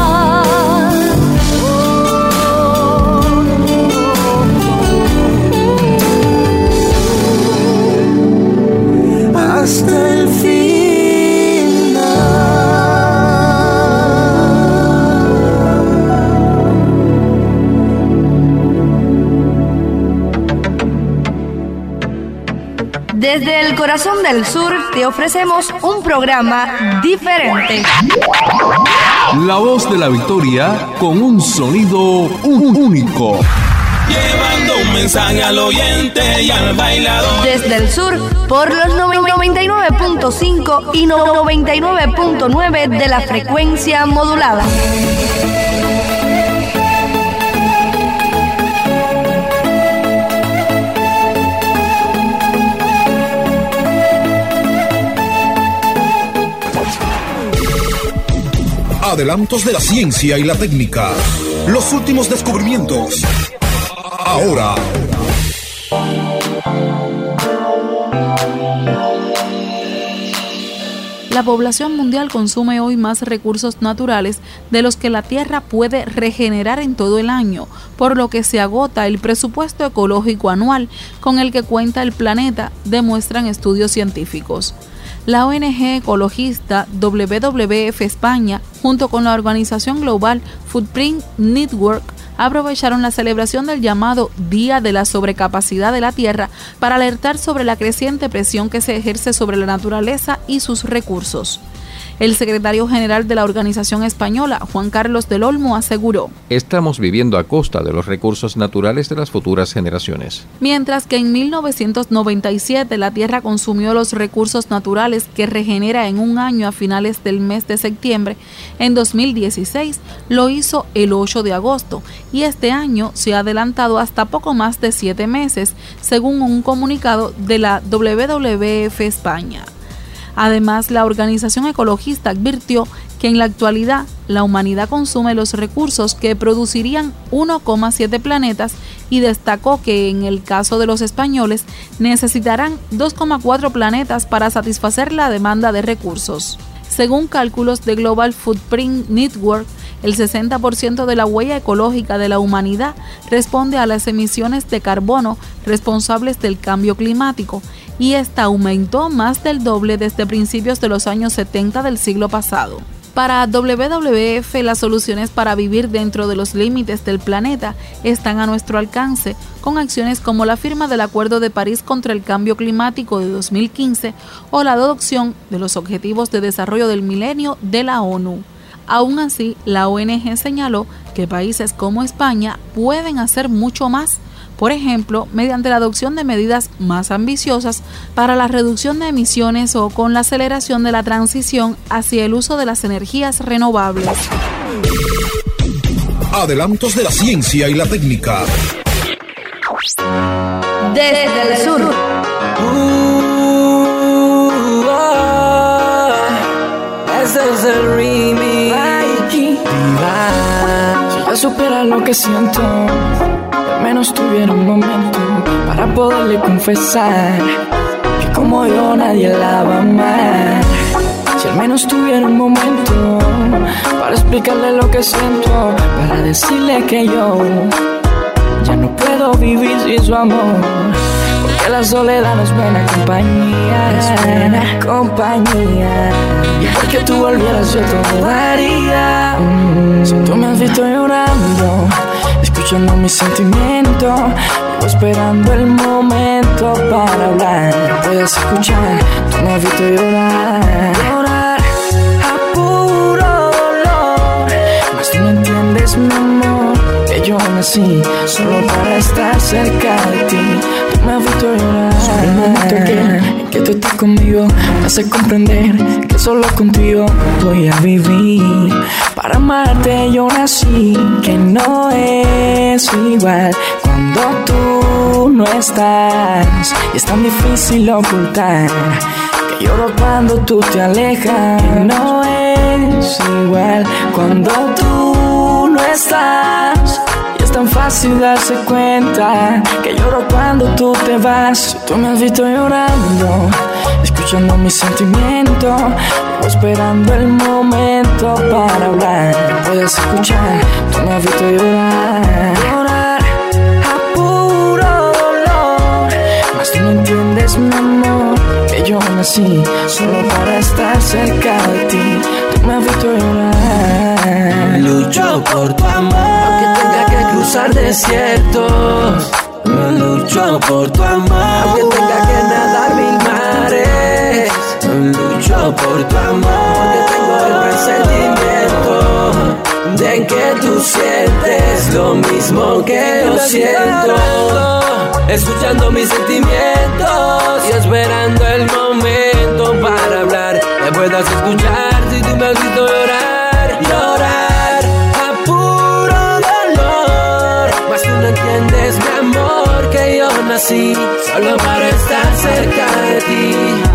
Hasta el final. Desde el corazón del sur te ofrecemos un programa diferente. La voz de la victoria con un sonido un- único. Llevando un mensaje al oyente y al bailador. Desde el sur, por los noventa y nueve punto cinco y noventa y nueve punto nueve de la frecuencia modulada. Adelantos de la ciencia y la técnica. Los últimos descubrimientos. Ahora. La población mundial consume hoy más recursos naturales de los que la Tierra puede regenerar en todo el año, por lo que se agota el presupuesto ecológico anual con el que cuenta el planeta, demuestran estudios científicos. La O N G ecologista W W F España, junto con la organización global Footprint Network, aprovecharon la celebración del llamado Día de la Sobrecapacidad de la Tierra para alertar sobre la creciente presión que se ejerce sobre la naturaleza y sus recursos. El secretario general de la organización española, Juan Carlos del Olmo, aseguró: estamos viviendo a costa de los recursos naturales de las futuras generaciones. Mientras que en mil novecientos noventa y siete la Tierra consumió los recursos naturales que regenera en un año a finales del mes de septiembre, en dos mil dieciséis lo hizo el ocho de agosto y este año se ha adelantado hasta poco más de siete meses, según un comunicado de la W W F España. Además, la organización ecologista advirtió que en la actualidad la humanidad consume los recursos que producirían uno coma siete planetas y destacó que en el caso de los españoles necesitarán dos coma cuatro planetas para satisfacer la demanda de recursos. Según cálculos de Global Footprint Network, el sesenta por ciento de la huella ecológica de la humanidad responde a las emisiones de carbono responsables del cambio climático, y esta aumentó más del doble desde principios de los años setenta del siglo pasado. Para W W F, las soluciones para vivir dentro de los límites del planeta están a nuestro alcance, con acciones como la firma del Acuerdo de París contra el Cambio Climático de dos mil quince o la adopción de los Objetivos de Desarrollo del Milenio de la ONU. Aún así, la O N G señaló que países como España pueden hacer mucho más, por ejemplo, mediante la adopción de medidas más ambiciosas para la reducción de emisiones o con la aceleración de la transición hacia el uso de las energías renovables. Adelantos de la ciencia y la técnica. Desde el sur. Uh, oh, ese es el remix. Diva. Si yo supiera lo que siento, al menos tuviera un momento para poderle confesar que como yo nadie la va a amar. Si al menos tuviera un momento para explicarle lo que siento, para decirle que yo ya no puedo vivir sin su amor, porque la soledad no es buena compañía, es buena compañía. Y porque tú volvieras yo todo daría. mm, Si tú me has visto llorando, escuchando mis sentimientos, vivo esperando el momento para hablar. No puedes escuchar, tú me has visto llorar, llorar a puro dolor, mas tú no entiendes, mi amor, que yo nací solo para estar cerca de ti. Tú me has visto llorar, sobre el momento que, en que tú estás conmigo, me hace comprender que solo contigo voy a vivir. Para amarte yo nací, que no es igual cuando tú no estás. Y es tan difícil ocultar que lloro cuando tú te alejas. Que no es igual cuando tú no estás. Y es tan fácil darse cuenta que lloro cuando tú te vas. Si tú me has visto llorando, escuchando mis sentimientos, vivo esperando el momento para hablar. No puedes escuchar, tú me has visto llorar, llorar a puro dolor, mas tú no entiendes, mi amor, que yo nací solo para estar cerca de ti. Tú me has visto llorar. Lucho por tu amor, aunque tenga que cruzar desiertos. Lucho por tu amor, aunque tenga que nadar mil mares. Lucho por tu amor, porque tengo el presentimiento de que tú sientes lo mismo que yo siento. Escuchando mis sentimientos y esperando el momento para hablar. Me puedas escuchar si tú me has visto llorar, llorar a puro dolor, mas tú no entiendes, mi amor, que yo nací solo para estar cerca de ti.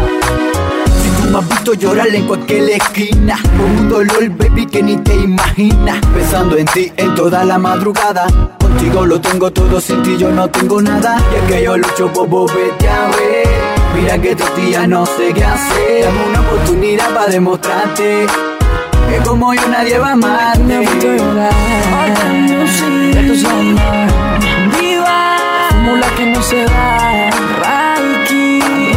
Me has visto llorar en cualquier esquina, con un dolor, baby, que ni te imaginas. Pensando en ti en toda la madrugada. Contigo lo tengo todo, sin ti yo no tengo nada. Y es que yo lucho, bobo, vete a ver. Mira que estos días no sé qué hacer. Dame una oportunidad para demostrarte que como yo nadie va a amarte. De tus amores viva, fórmula que no se va. Raiki,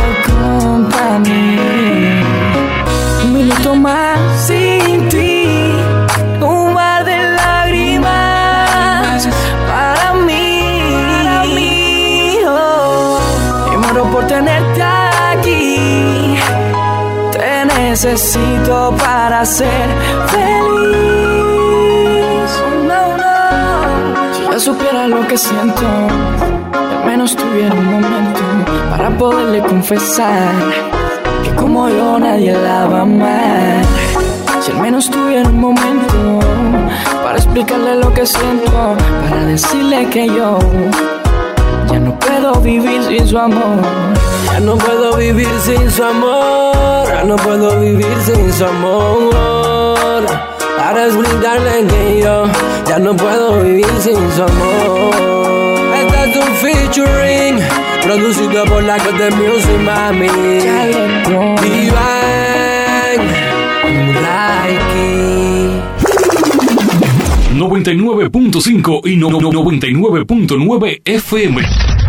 Company. Un minuto más sin ti, un mar de lágrimas para mí, para mí, oh. Y muero por tenerte aquí. Te necesito para ser feliz. No, no. Si ya supiera lo que siento, al menos tuviera un momento para poderle confesar que como yo nadie la va a amar. Si al menos tuviera un momento para explicarle lo que siento, para decirle que yo ya no puedo vivir sin su amor. Ya no puedo vivir sin su amor. Ya no puedo vivir sin su amor. Para explicarle que yo ya no puedo vivir sin su amor. Este es un featuring producido por la Cote Music, mami. Divine, Raiki. noventa y nueve punto cinco y no- no- noventa y nueve punto nueve F M.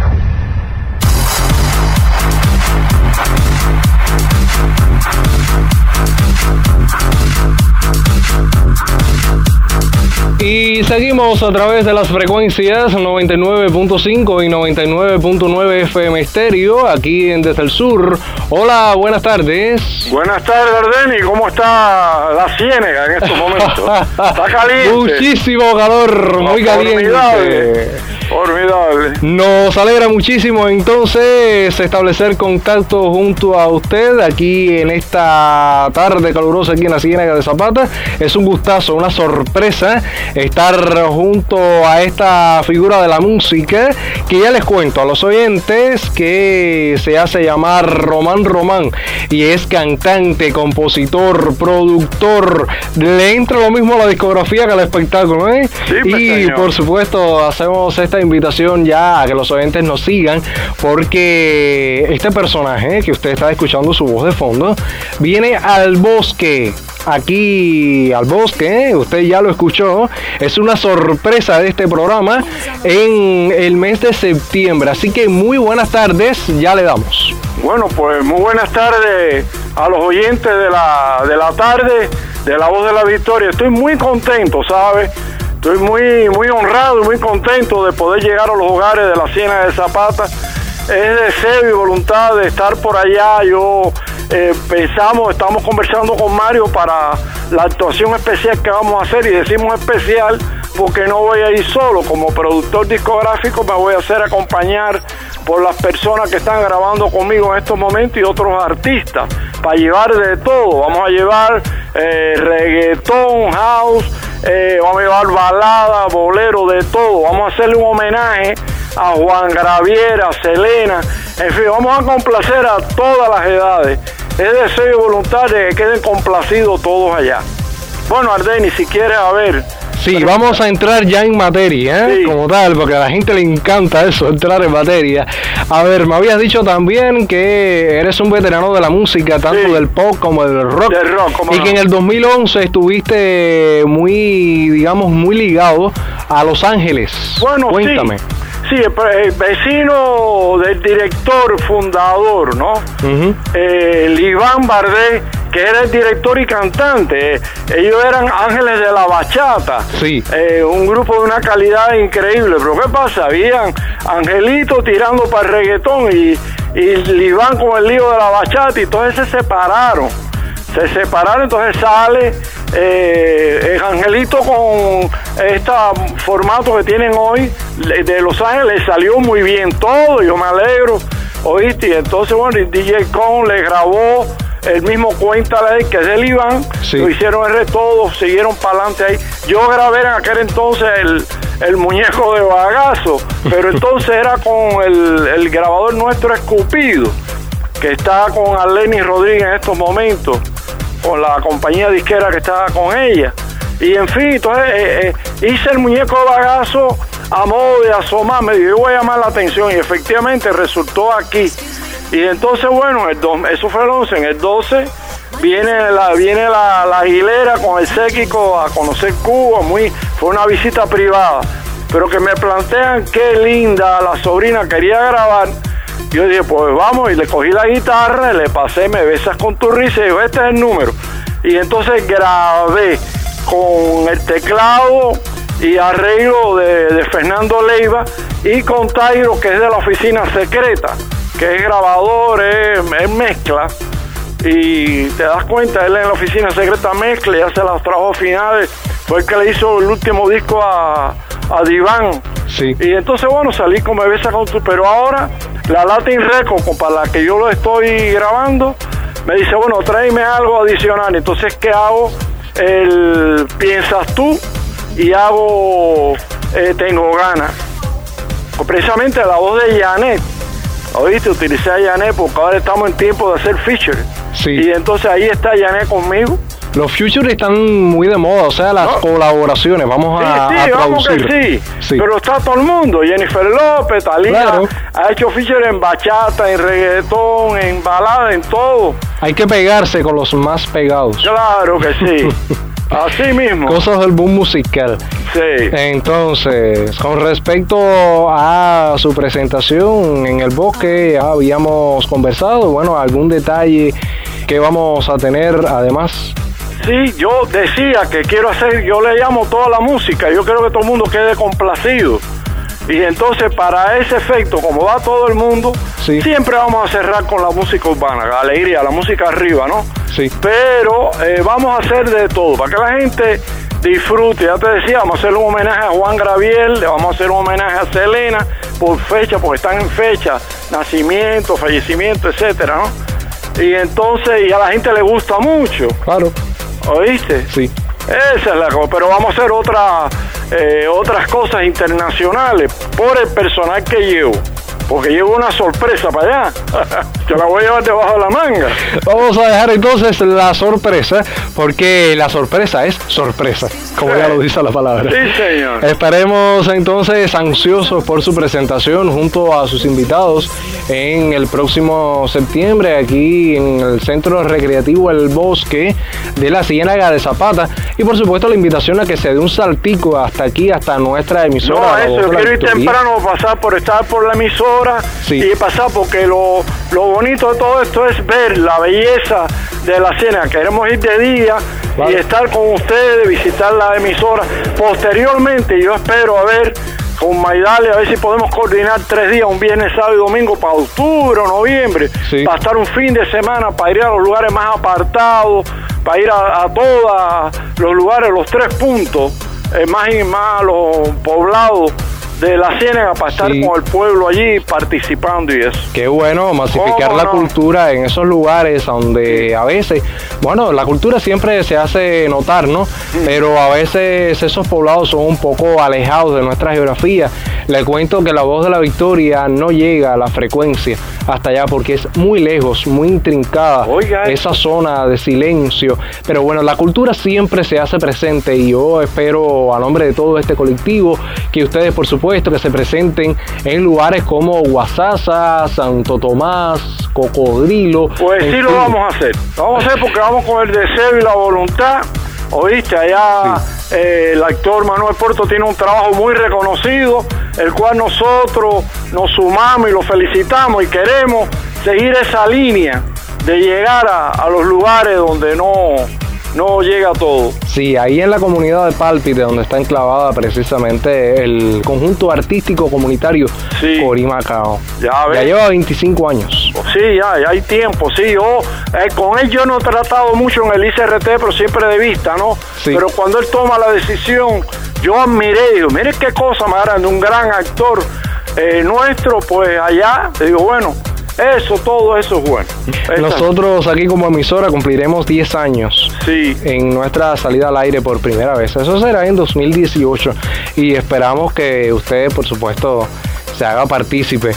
Y seguimos a través de las frecuencias noventa y nueve punto cinco y noventa y nueve punto nueve F M estéreo, aquí en Desde el Sur. Hola, buenas tardes. Buenas tardes, Ardeni. ¿Cómo está la Ciénega en estos momentos? Está caliente. Muchísimo calor, muy caliente. Formidable. Formidable. Nos alegra muchísimo entonces establecer contacto junto a usted aquí en esta tarde calurosa aquí en la Ciénaga de Zapata. Es un gustazo, una sorpresa estar junto a esta figura de la música que ya les cuento a los oyentes que se hace llamar Román Román y es cantante, compositor, productor. Le entra lo mismo a la discografía que al espectáculo, ¿eh? Sí, pues, y señor. por supuesto hacemos esta invitación ya a que los oyentes nos sigan porque este personaje que usted está escuchando su voz de fondo viene al bosque. Aquí al bosque, usted ya lo escuchó, es una sorpresa de este programa en el mes de septiembre, así que muy buenas tardes, ya le damos. Bueno, pues muy buenas tardes a los oyentes de la, de la tarde de La Voz de la Victoria. Estoy muy contento, ¿sabes? Estoy muy, muy honrado y muy contento de poder llegar a los hogares de la Ciénaga de Zapata. Es deseo y voluntad de estar por allá. Yo eh, pensamos, estamos conversando con Mario para la actuación especial que vamos a hacer, y decimos especial porque no voy a ir solo. Como productor discográfico me voy a hacer acompañar por las personas que están grabando conmigo en estos momentos y otros artistas, para llevar de todo. Vamos a llevar eh, reggaetón, house, eh, vamos a llevar balada, bolero, de todo. Vamos a hacerle un homenaje a Juan Graviera, a Selena, en fin, vamos a complacer a todas las edades. Es deseo y voluntad de que queden complacidos todos allá. Bueno, Ardeni, si quieres, a ver. Sí, vamos a entrar ya en materia, ¿eh? Sí. Como tal, porque a la gente le encanta eso, entrar en materia. A ver, me habías dicho también que eres un veterano de la música, tanto Sí. del pop como del rock. Del rock, cómo y no. que en el dos mil once estuviste muy, digamos, muy ligado a Los Ángeles. Bueno, Cuéntame. sí. Sí, el, el vecino del director fundador, ¿no? Ujú. Eh, el Iván Bardé, que era el director y cantante. Eh, ellos eran Ángeles de la Bachata. Sí. Eh, un grupo de una calidad increíble. Pero ¿qué pasa? Habían angelitos tirando para el reggaetón y, y el Iván con el lío de la bachata, y entonces se separaron. Se separaron, entonces sale eh, el Angelito con este formato que tienen hoy de Los Ángeles. Salió muy bien todo, yo me alegro, oíste. Y entonces, bueno, el D J Con le grabó el mismo Cuéntale, que es del Iván. Sí. Lo hicieron R todo, siguieron para adelante ahí. Yo grabé en aquel entonces el, el muñeco de Bagazo, pero entonces era con el, el grabador nuestro Escupido, que está con Arleni Rodríguez en estos momentos, con la compañía disquera que estaba con ella. Y en fin, entonces eh, eh, hice el muñeco de Bagazo a modo de asomarme. Digo, yo voy a llamar la atención, y efectivamente resultó aquí. Y entonces, bueno, el dos, eso fue el once, en el doce viene la viene la, la Aguilera con el séquico a conocer Cuba, muy, fue una visita privada, pero que me plantean qué linda, la sobrina quería grabar. Yo dije, pues vamos, y le cogí la guitarra, le pasé Me besas con tu risa, y digo, este es el número. Y entonces grabé con el teclado y arreglo de, de Fernando Leiva y con Tairo, que es de la Oficina Secreta, que es grabador, es, es mezcla. Y te das cuenta, él en la Oficina Secreta mezcla y hace los trabajos finales. Fue el que le hizo el último disco a, a Diván. Sí. Y entonces, bueno, salí con Me Besa con tu... Pero ahora, la Latin Record, para la que yo lo estoy grabando, me dice, bueno, tráeme algo adicional. Entonces, ¿qué hago? El Piensas Tú y hago eh, Tengo Ganas. Precisamente la voz de Janet. Oíste, utilicé a Janet porque ahora estamos en tiempo de hacer feature. Sí. Y entonces ahí está Janet conmigo. Los features están muy de moda, o sea, las no. colaboraciones, vamos a, sí, sí, a vamos traducir. que sí. sí, pero está todo el mundo. Jennifer López, Talía, claro. ha hecho feature en bachata, en reggaetón, en balada, en todo. Hay que pegarse con los más pegados. Claro que sí. Así mismo. Cosas del boom musical. Sí. Entonces, con respecto a su presentación en el bosque, ya habíamos conversado, bueno, algún detalle que vamos a tener además. Sí, yo decía que quiero hacer, yo le llamo toda la música, yo quiero que todo el mundo quede complacido. Y entonces para ese efecto, como va todo el mundo, sí. siempre vamos a cerrar con la música urbana, la alegría, la música arriba, ¿no? Sí. Pero eh, vamos a hacer de todo, para que la gente disfrute. Ya te decía, vamos a hacer un homenaje a Juan Gabriel, le vamos a hacer un homenaje a Selena, por fecha, porque están en fecha, nacimiento, fallecimiento, etcétera, ¿no? Y entonces, y a la gente le gusta mucho. Claro. ¿Oíste? Sí. Esa es la cosa, pero vamos a hacer otra, eh, otras cosas internacionales por el personal que llevo. Porque llevo una sorpresa para allá. Yo la voy a llevar debajo de la manga. Vamos a dejar entonces la sorpresa, porque la sorpresa es sorpresa, como sí. ya lo dice la palabra. Sí, señor. Esperemos entonces ansiosos por su presentación junto a sus invitados en el próximo septiembre aquí en el Centro Recreativo El Bosque de la Ciénaga de Zapata. Y por supuesto la invitación a que se dé un saltico hasta aquí, hasta nuestra emisora. No, eso, yo quiero ir temprano, pasar por estar por la emisora. Sí. Y pasar porque lo, lo bonito de todo esto es ver la belleza de la Ciénaga. Queremos ir de día vale. y estar con ustedes, visitar la emisora. Posteriormente yo espero a ver con Maidale, a ver si podemos coordinar tres días, un viernes, sábado y domingo para octubre o noviembre, sí. para estar un fin de semana, para ir a los lugares más apartados, para ir a, a todos los lugares, los tres puntos eh, más y más los poblados de la Ciénaga, para estar sí. con el pueblo allí participando y eso. Qué bueno, masificar la no? cultura en esos lugares donde a veces, bueno, la cultura siempre se hace notar, ¿no? Sí. Pero a veces esos poblados son un poco alejados de nuestra geografía. Le cuento que la Voz de la Victoria no llega a la frecuencia hasta allá porque es muy lejos, muy intrincada Oiga, esa zona de silencio. Pero bueno, la cultura siempre se hace presente y yo espero a nombre de todo este colectivo que ustedes, por supuesto, que se presenten en lugares como Guasasa, Santo Tomás, Cocodrilo. Pues sí, lo vamos a hacer. Lo vamos a hacer porque vamos con el deseo y la voluntad. Oíste, allá sí. eh, el actor Manuel Puerto tiene un trabajo muy reconocido, el cual nosotros nos sumamos y lo felicitamos y queremos seguir esa línea de llegar a, a los lugares donde no... no llega todo. Sí, ahí en la comunidad de Pálpite, donde está enclavada precisamente el conjunto artístico comunitario sí. Corimacao. Ya, ya lleva veinticinco años. Sí, ya, ya hay tiempo, sí. Yo, eh, con él yo no he tratado mucho en el I C R T, pero siempre de vista, ¿no? Sí. Pero cuando él toma la decisión, yo admiré, digo, mire qué cosa más grande, un gran actor eh, nuestro, pues allá, te digo, bueno, eso, todo eso es bueno. Esa. Nosotros aquí como emisora cumpliremos diez años sí. en nuestra salida al aire por primera vez. Eso será en dos mil dieciocho y esperamos que usted, por supuesto, se haga partícipe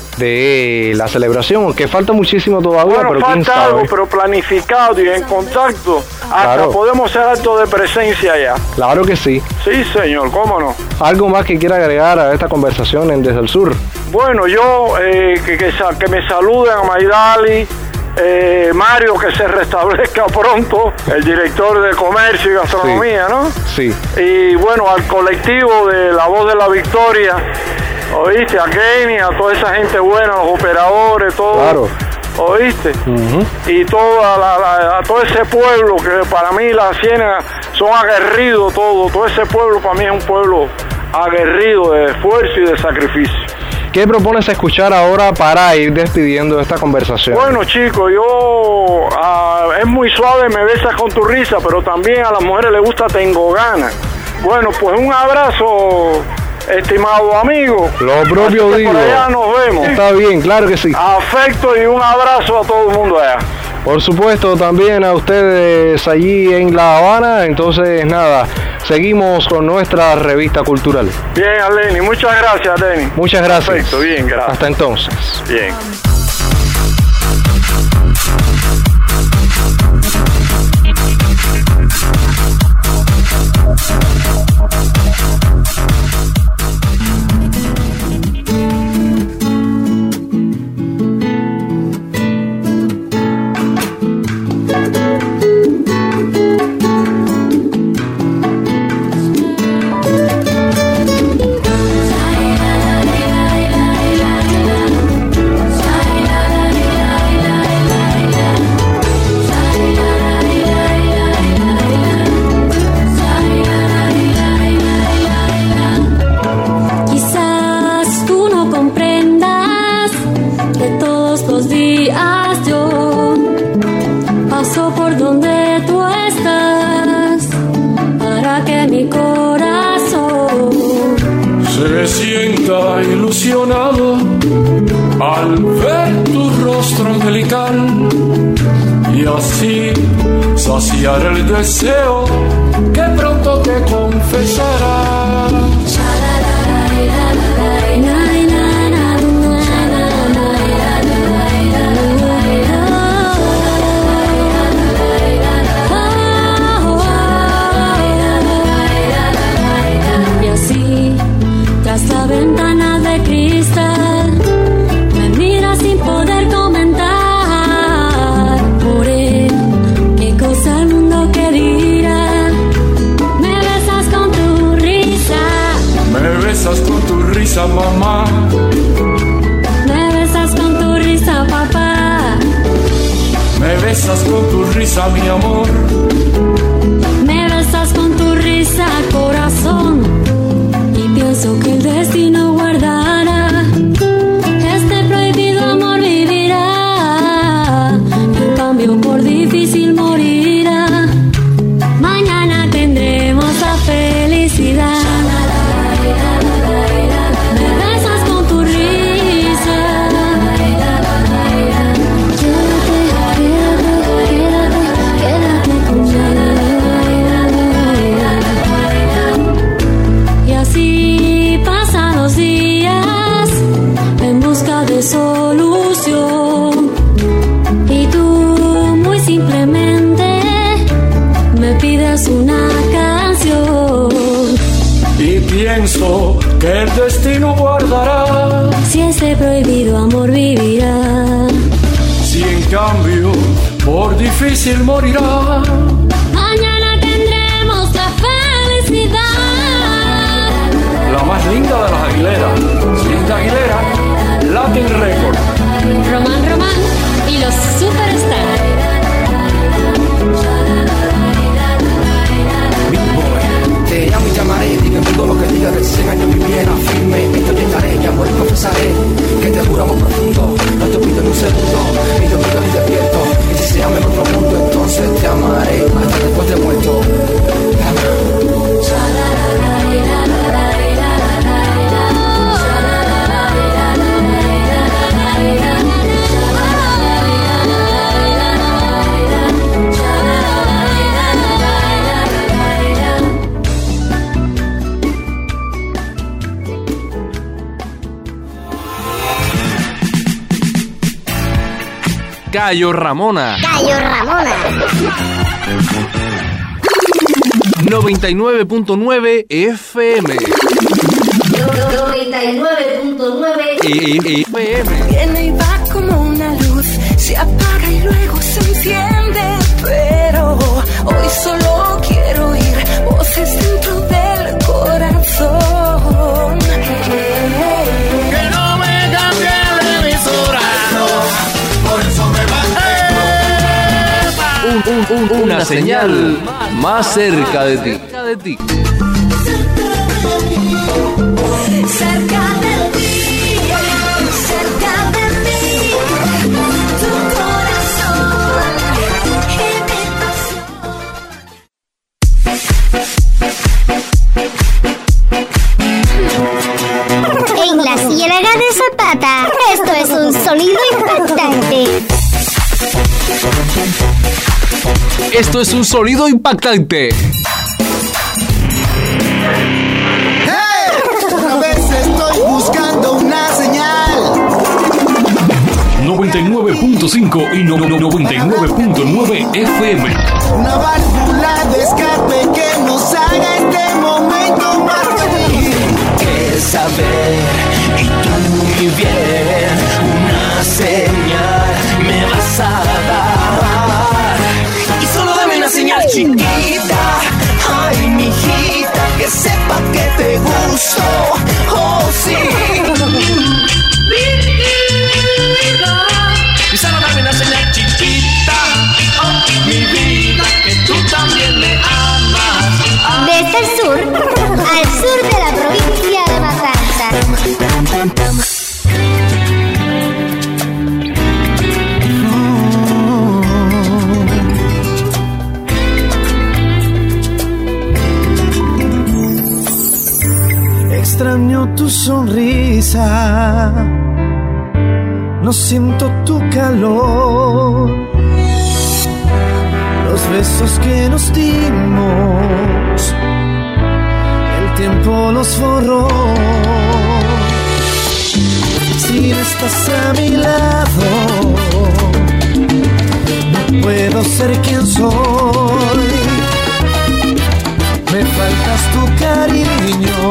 de la celebración, aunque falta muchísimo todavía, bueno, pero falta quién sabe. algo, pero planificado y en contacto Hasta Claro. podemos ser actos de presencia ya. Claro que sí. Sí, señor, cómo no. ¿Algo más que quiera agregar a esta conversación en Desde el Sur? Bueno, yo eh, que, que, sa- que me saluden a Maidali, eh, Mario, que se restablezca pronto, el director de Comercio y Gastronomía, Sí. ¿no? Sí. Y bueno, al colectivo de La Voz de la Victoria, ¿oíste? A Kenny, a toda esa gente buena, los operadores, todo. Claro. ¿Oíste? Ujú. Y toda la, la- a todo ese pueblo, que para mí la Ciénaga son aguerridos todo, todo ese pueblo para mí es un pueblo aguerrido de esfuerzo y de sacrificio. ¿Qué propones escuchar ahora para ir despidiendo esta conversación? Bueno, chicos, yo ah, es muy suave, me besas con tu risa, pero también a las mujeres les gusta tengo ganas. Bueno, pues un abrazo, estimado amigo. Lo propio Así que digo. por allá nos vemos. Está bien, claro que sí. Afecto y un abrazo a todo el mundo allá. Por supuesto, también a ustedes allí en La Habana. Entonces, nada, seguimos con nuestra revista cultural. Bien, Aleni, muchas gracias, Denny. Muchas gracias. Perfecto, bien, gracias. Hasta entonces. Bien. Quizás tú no comprendas que todos los días yo paso por donde tú estás para que mi corazón se sienta ilusionado al ver tu rostro angelical y así saciar el deseo que pronto te confesará. Y así, tras la ventana de cristal, me mira sin poder comentar por él qué cosa el mundo que dirá. Me besas con tu risa, Me besas con tu risa, mamá. me besas con tu risa, papá, Me besas con tu risa, mi amor. me besas con tu risa, corazón. Y pienso que el destino guardará este prohibido amor vivirá. En cambio, por difícil morirá. Mañana tendremos la felicidad. Me besas con tu risa. Quédate, quédate, quédate conmigo. Y así pasan los días en busca de solución. Y tú muy simplemente me pides una canción. Y pienso que el destino guardará. Si este prohibido amor vivirá. Si en cambio por difícil morirá. Mañana tendremos la felicidad. La más linda de las Aguileras, Cinta Aguilera, Latin Record. Román Román y los Superstars. Te llamo y llamaré, dime todo lo que diga que cien años viviera firme. Esto llegaré y amor y confesaré que te juramos profundo. No te pido ni un segundo, ni dormido ni despierto. Y si se llama en otro mundo, entonces te amaré hasta después de muerto. La Gallo Ramona. Gallo Ramona. noventa y nueve punto nueve F M. noventa y nueve punto nueve F M. Viene y va como una luz, se apaga y luego se enciende, pero hoy solo quiero oír voces dentro del corazón. Que no me cambie de emisora, no, por eso me bajé. Un, un, un, una señal más cerca de ti. Cerca de ti. Cerca de ti, cerca de mí, tu corazón y mi pasión. En la Ciénaga de Zapata, esto es un sonido impactante. Esto es un sonido impactante. A veces estoy buscando una señal. noventa y nueve punto cinco y no, no, noventa y nueve punto nueve F M. Una válvula de escape que nos haga este momento más feliz. Quieres saber, y tú muy bien, una señal me vas a dar. Y solo dame una señal chiquita, ay mijita, que sepa que te gusto, oh sí. Y solo dame una señal chiquita, oh mi vida, que tú también me amas. Desde el sur al sur de la provincia de Matanzas. Extraño tu sonrisa, no siento tu calor, los besos que nos dimos, el tiempo los borró. Si no estás a mi lado, no puedo ser quien soy. Me faltas tu cariño,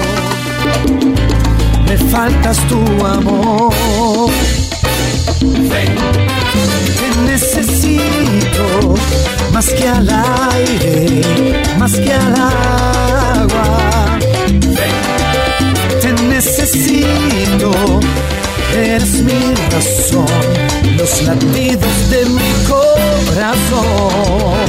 me faltas tu amor. Ven. Te necesito más que al aire, más que al agua. Ven. Te necesito, eres mi razón, los latidos de mi corazón.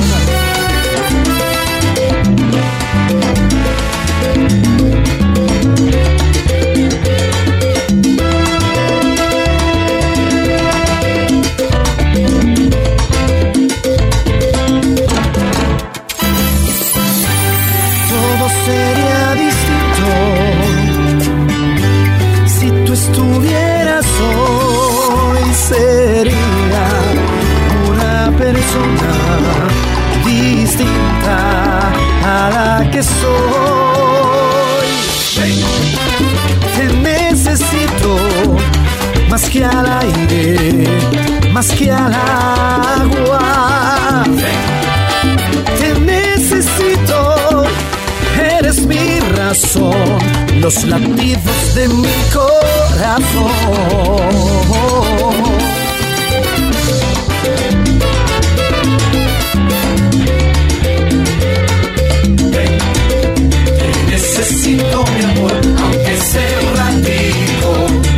Todo sería distinto si tú estuvieras hoy. Sería una persona distinta a la que soy. Te necesito más que al aire, más que al agua. Te necesito, eres mi razón, los latidos de mi corazón. Necesito mi amor, aunque sea un ratito.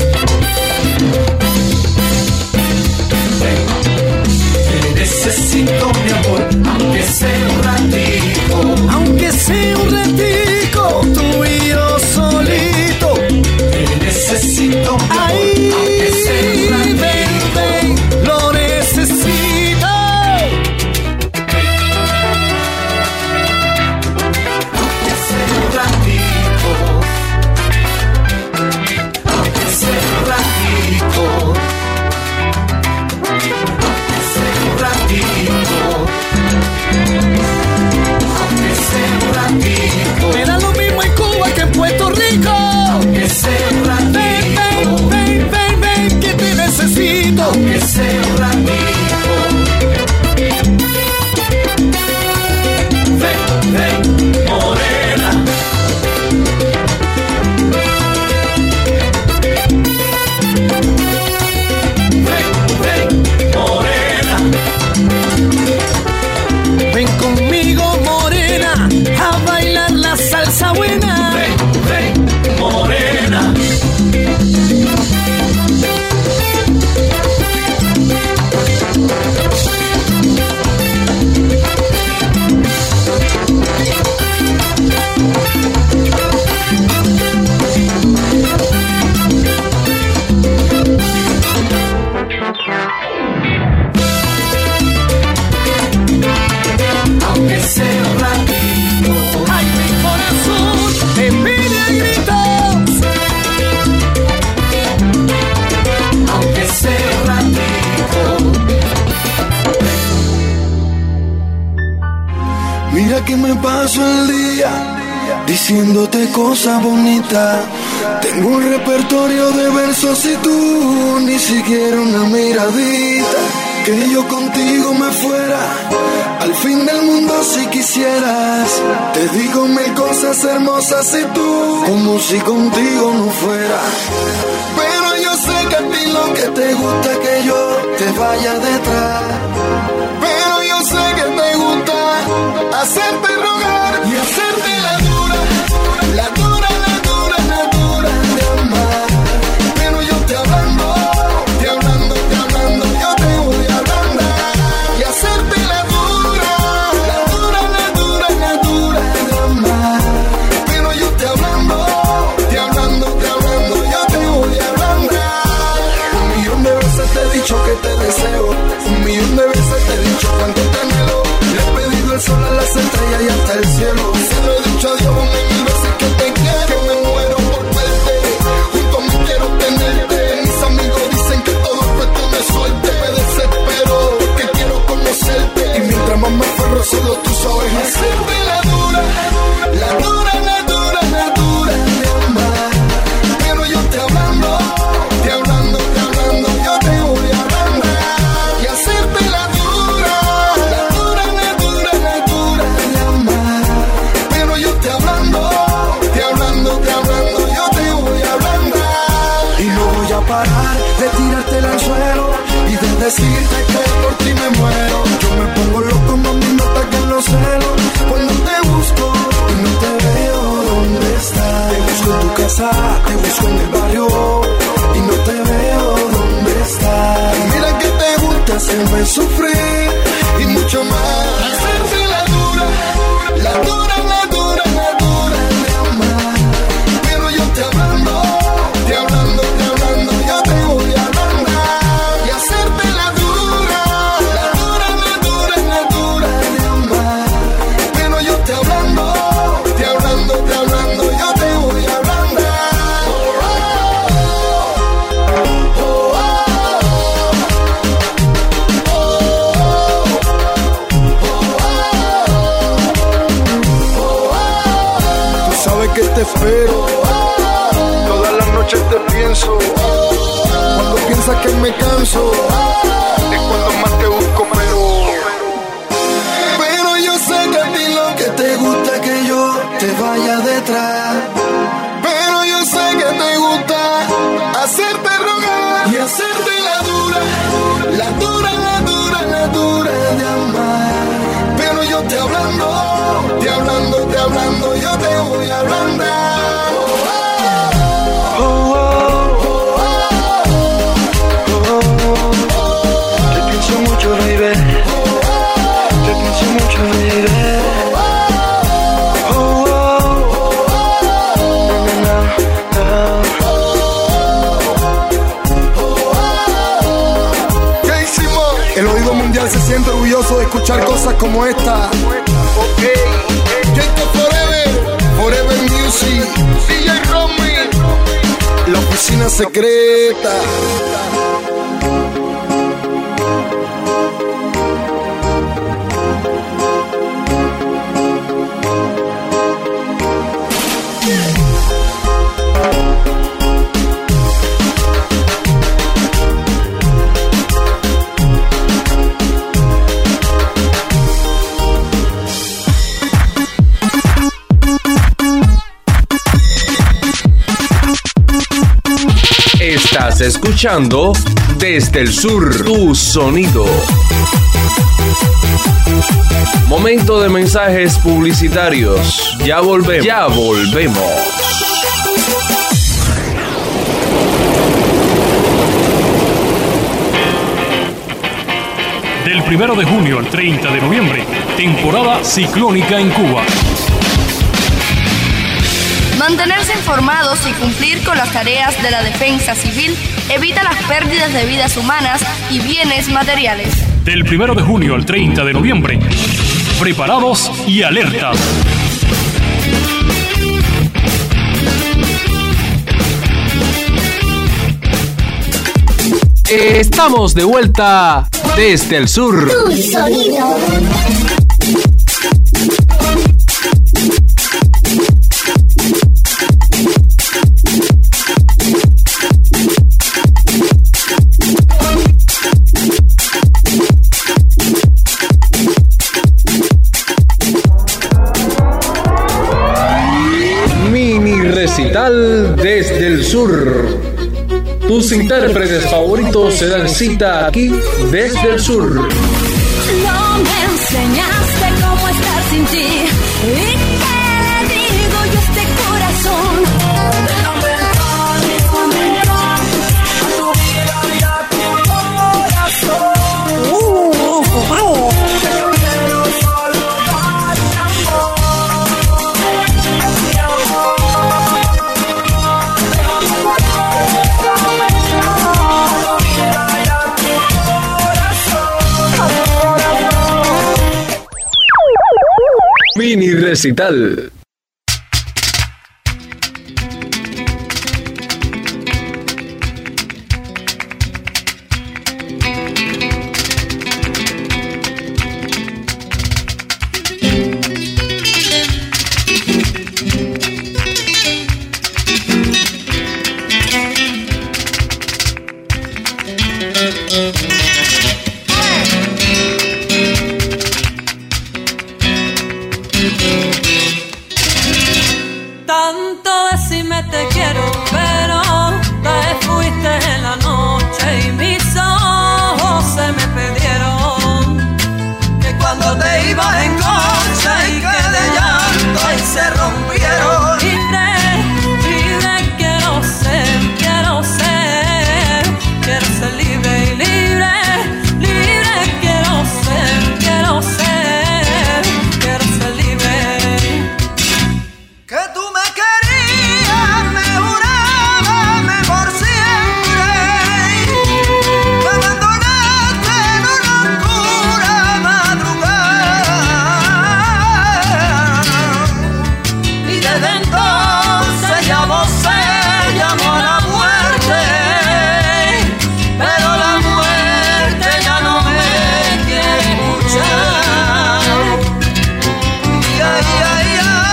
Te necesito mi amor, aunque sea un ratito. Aunque sea un ratico, tú y yo solito. Te necesito mi amor, ay, aunque sea un ratito. Mira que me paso el día diciéndote cosas bonitas. Tengo un repertorio de versos y tú ni siquiera una miradita. Que yo contigo me fuera al fin del mundo si quisieras. Te digo mil cosas hermosas y tú como si contigo no fuera. Pero yo sé que a ti lo que te gusta es que yo te vaya detrás. Pero yo sé que te gusta hacerte rogar y hacerte la dura, la dura, la dura, la dura de amar. Pero yo te hablando, te hablando, te hablando, yo te voy a ablandar y hacerte la dura, la dura, la dura, la dura de amar. Pero yo te hablando, te hablando, te hablando, yo te voy a ablandar. Un millón de veces te he dicho que te deseo, un millón de veces te he dicho cuánto te anhelo. Le he pedido el sol a las estrellas y hasta el cielo. Se lo he dicho a Dios una y mil veces que te quiero, que me muero por verte. Junto a mí quiero tenerte. Mis amigos dicen que todo es cuestión de suerte. Me desespero porque quiero conocerte. Y mientras más me aferro solo tú sabes hacerte la dura, la dura, la dura, la dura de amar. Pero yo te hablando, te hablando, te hablando, yo te voy a ablandar y hacerte la dura, la dura, la dura, la dura de amar. Pero yo te hablando, te hablando, te hablando, yo te voy a ablandar. Y no voy a parar de tirarte el anzuelo y de decirte que por ti me muero. Yo me pongo loco, mami, me atacan los celos cuando te busco y no te veo. ¿Dónde estás? Te busco en tu casa, te busco en el barrio y no te veo. ¿Dónde estás? Y mira que te gusta hacerme sufrir y mucho más. Hacerte la dura, la dura, la dura, la dura de amar. Pero yo te hablando, te hablando, te hablando, yo te voy a ablandar y hacerte la dura, la dura, la dura, la dura de amar. Pero yo te hablando, te hablando, te hablando, yo te voy a ablandar. Oh, oh, tú sabes que te espero, todas las noches te pienso. Cuando piensas que me canso, es cuando más te busco, pero Pero yo sé que a ti lo que te gusta es que yo te vaya detrás. Pero yo sé que te gusta hacerte rogar y hacerte la dura, la dura, la dura, la dura de amar. Pero yo te hablando, te hablando, te hablando, yo te voy a ablandar. Oh, oh, oh, oh, oh. Te pienso mucho, baby. Te pienso mucho, baby. Oh, oh, na, na, na. ¿Qué hicimos? El oído mundial se siente orgulloso de escuchar cosas como esta. Ok, Jacob Forever, Forever Music, D J Romy, la oficina secreta. Estás escuchando Desde el Sur, tu sonido. Momento de mensajes publicitarios. Ya volvemos. Ya volvemos. Del primero de junio al treinta de noviembre, temporada ciclónica en Cuba. Mantenerse informados y cumplir con las tareas de la defensa civil evita las pérdidas de vidas humanas y bienes materiales. Del primero de junio al treinta de noviembre, preparados y alerta. Estamos de vuelta desde el sur. Tu sonido. recital desde el sur. Tus intérpretes favoritos se dan cita aquí desde el sur. No me enseñaste cómo estar sin ti. ¿Y qué le digo yo a este corazón? Déjame entrar, déjame entrar a tu vida y a tu corazón. Que yo quiero solo darte amor. Mi amor. Déjame entrar a tu vida y a tu corazón. Mini recital. Tanto decirme te quiero, pero te fuiste en la noche y mis ojos se me perdieron. Que cuando te ibas en coche y que de llanto y se rompieron. Libre, libre quiero ser, quiero ser, quiero ser libre y libre, libre quiero ser, quiero ser, quiero ser libre. Que tú me querías, me juraba por siempre. Me abandonaste en una oscura madrugada. Y desde entonces ya vos se llamó a la muerte. Pero la muerte ya no me quiere escuchar. Y ay, ay,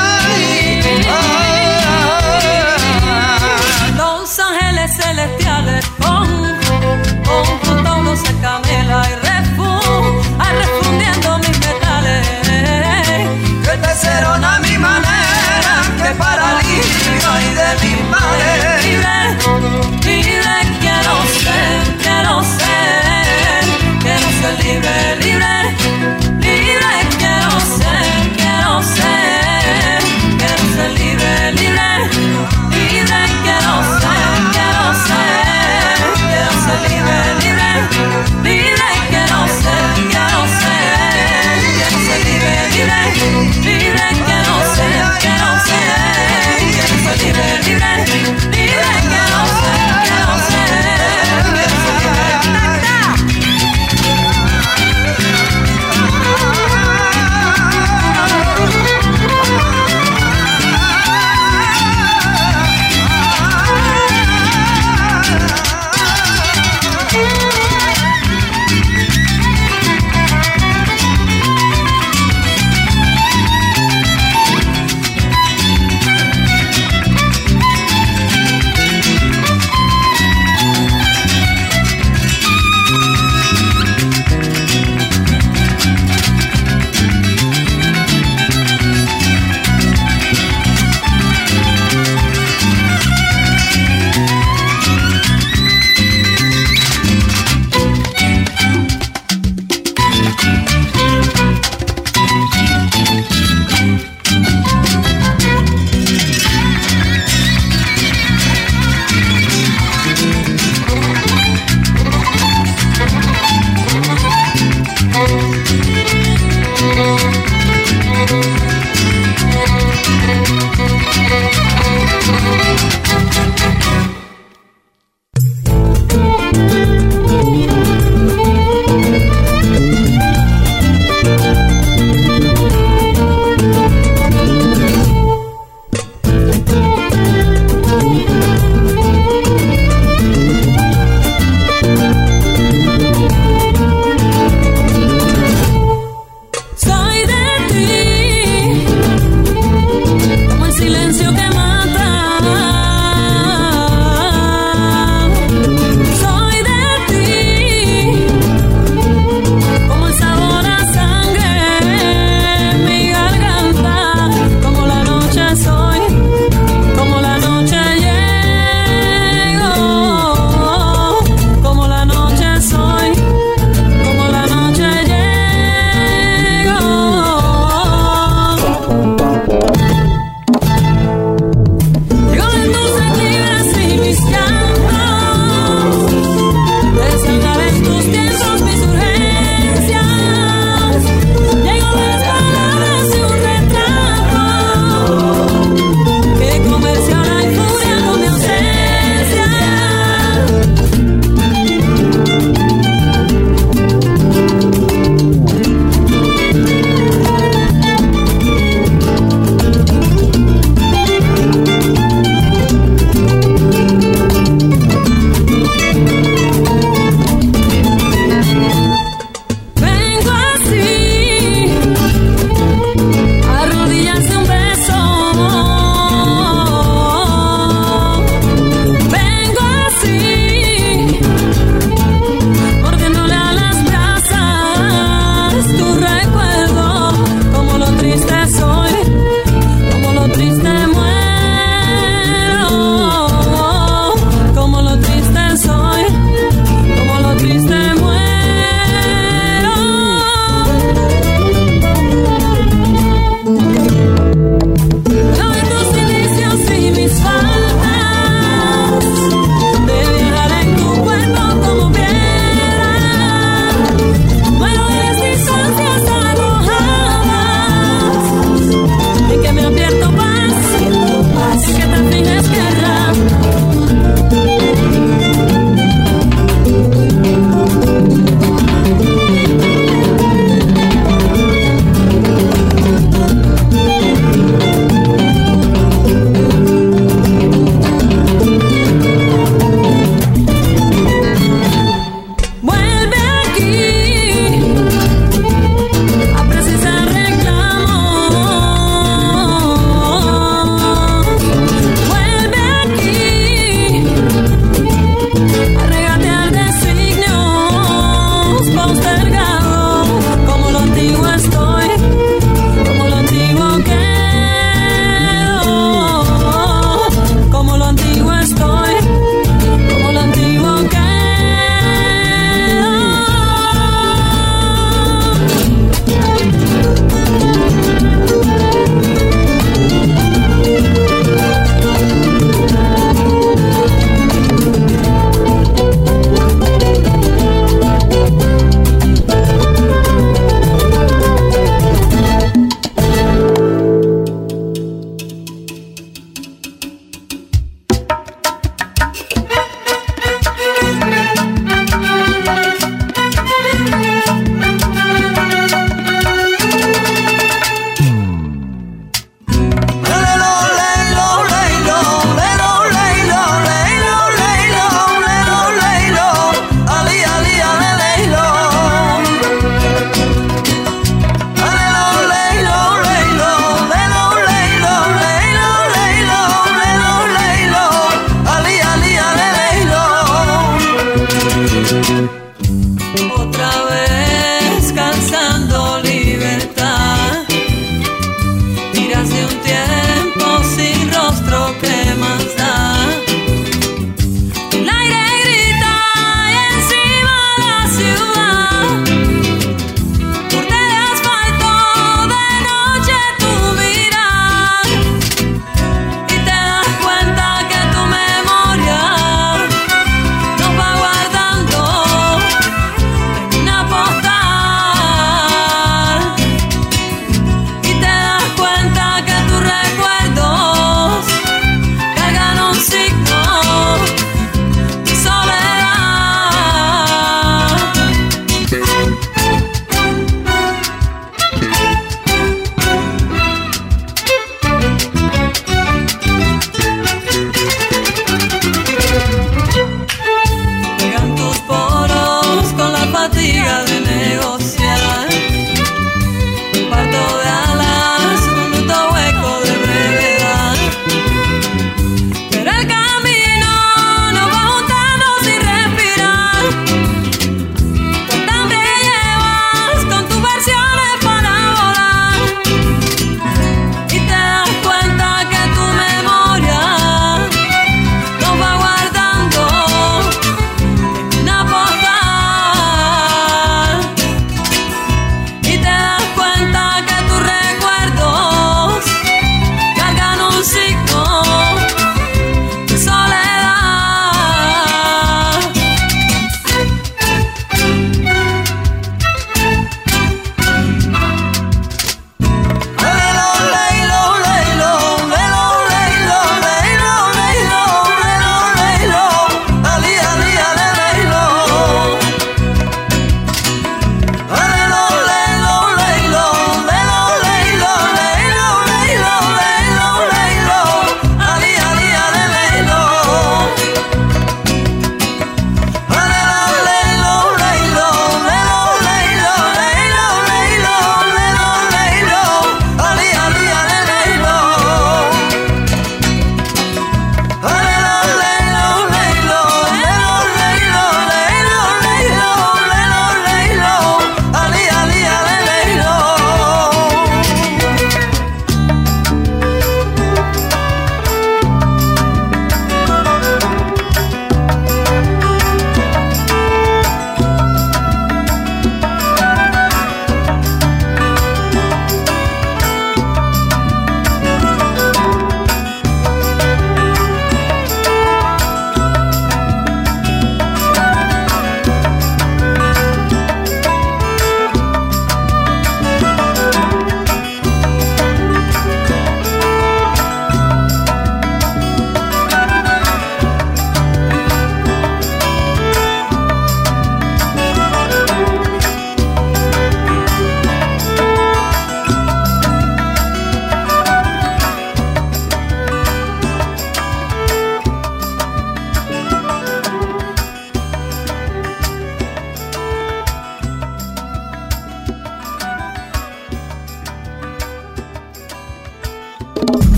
ay. Los ángeles celestiales con, conjuntándose canela y refú, ay, refundiendo mis metales, que te hicieron a mi manera, que para alivio y de mis males. Libre, libre quiero ser, quiero ser, quiero ser libre, libre, libre quiero ser, quiero ser, quiero ser libre, libre, libre quiero ser, quiero ser, quiero ser libre, libre, libre quiero ser, quiero ser, quiero ser libre, libre, libre quiero ser, quiero ser, quiero ser libre, libre, libre quiero ser, quiero ser, quiero ser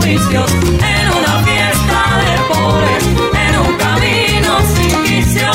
juicios, en una fiesta de pobres, en un camino sin vicio.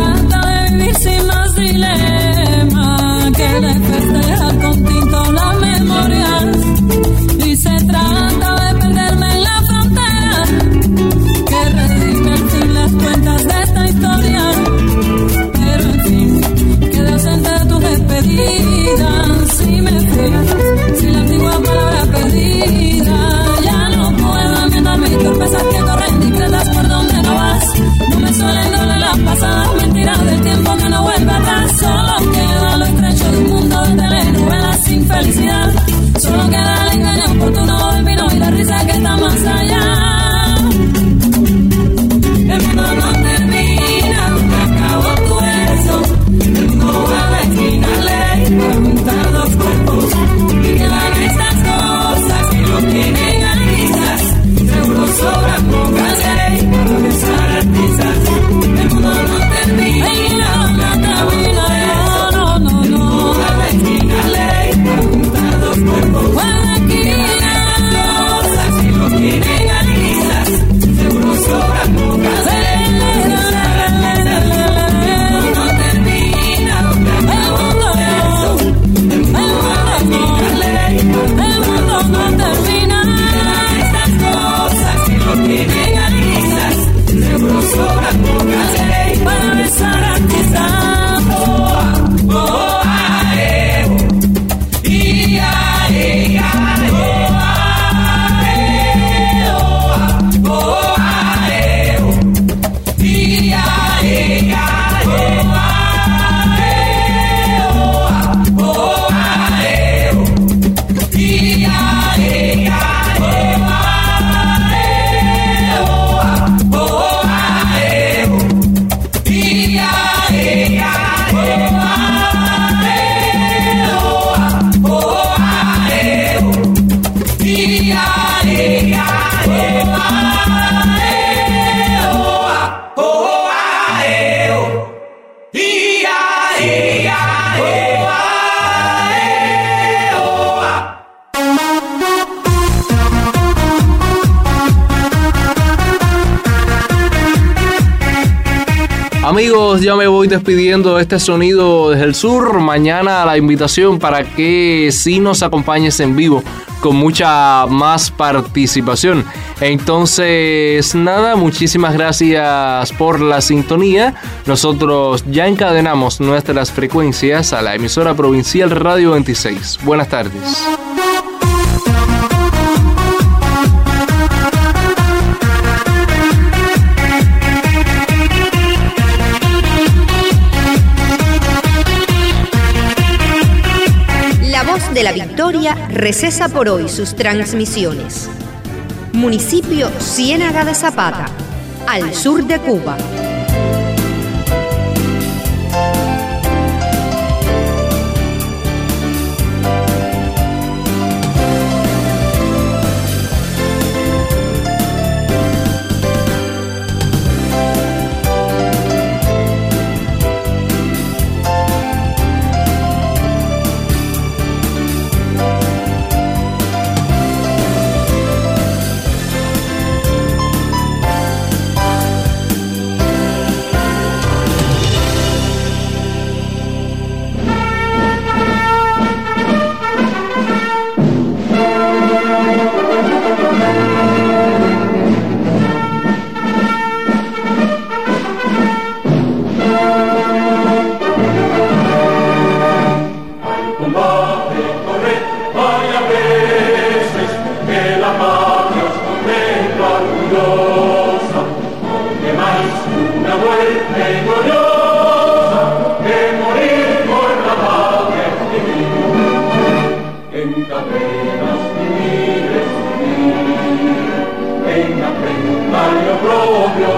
Se trata de vivir sin más dilema que de festejar con tinto la mente. Amigos, ya me voy despidiendo de este sonido desde el sur. Mañana la invitación para que sí nos acompañes en vivo con mucha más participación. Entonces, nada, muchísimas gracias por la sintonía. Nosotros ya encadenamos nuestras frecuencias a la emisora provincial Radio veintiséis. Buenas tardes. La Voz de la Victoria recesa por hoy sus transmisiones. Municipio Ciénaga de Zapata, al sur de Cuba. Propio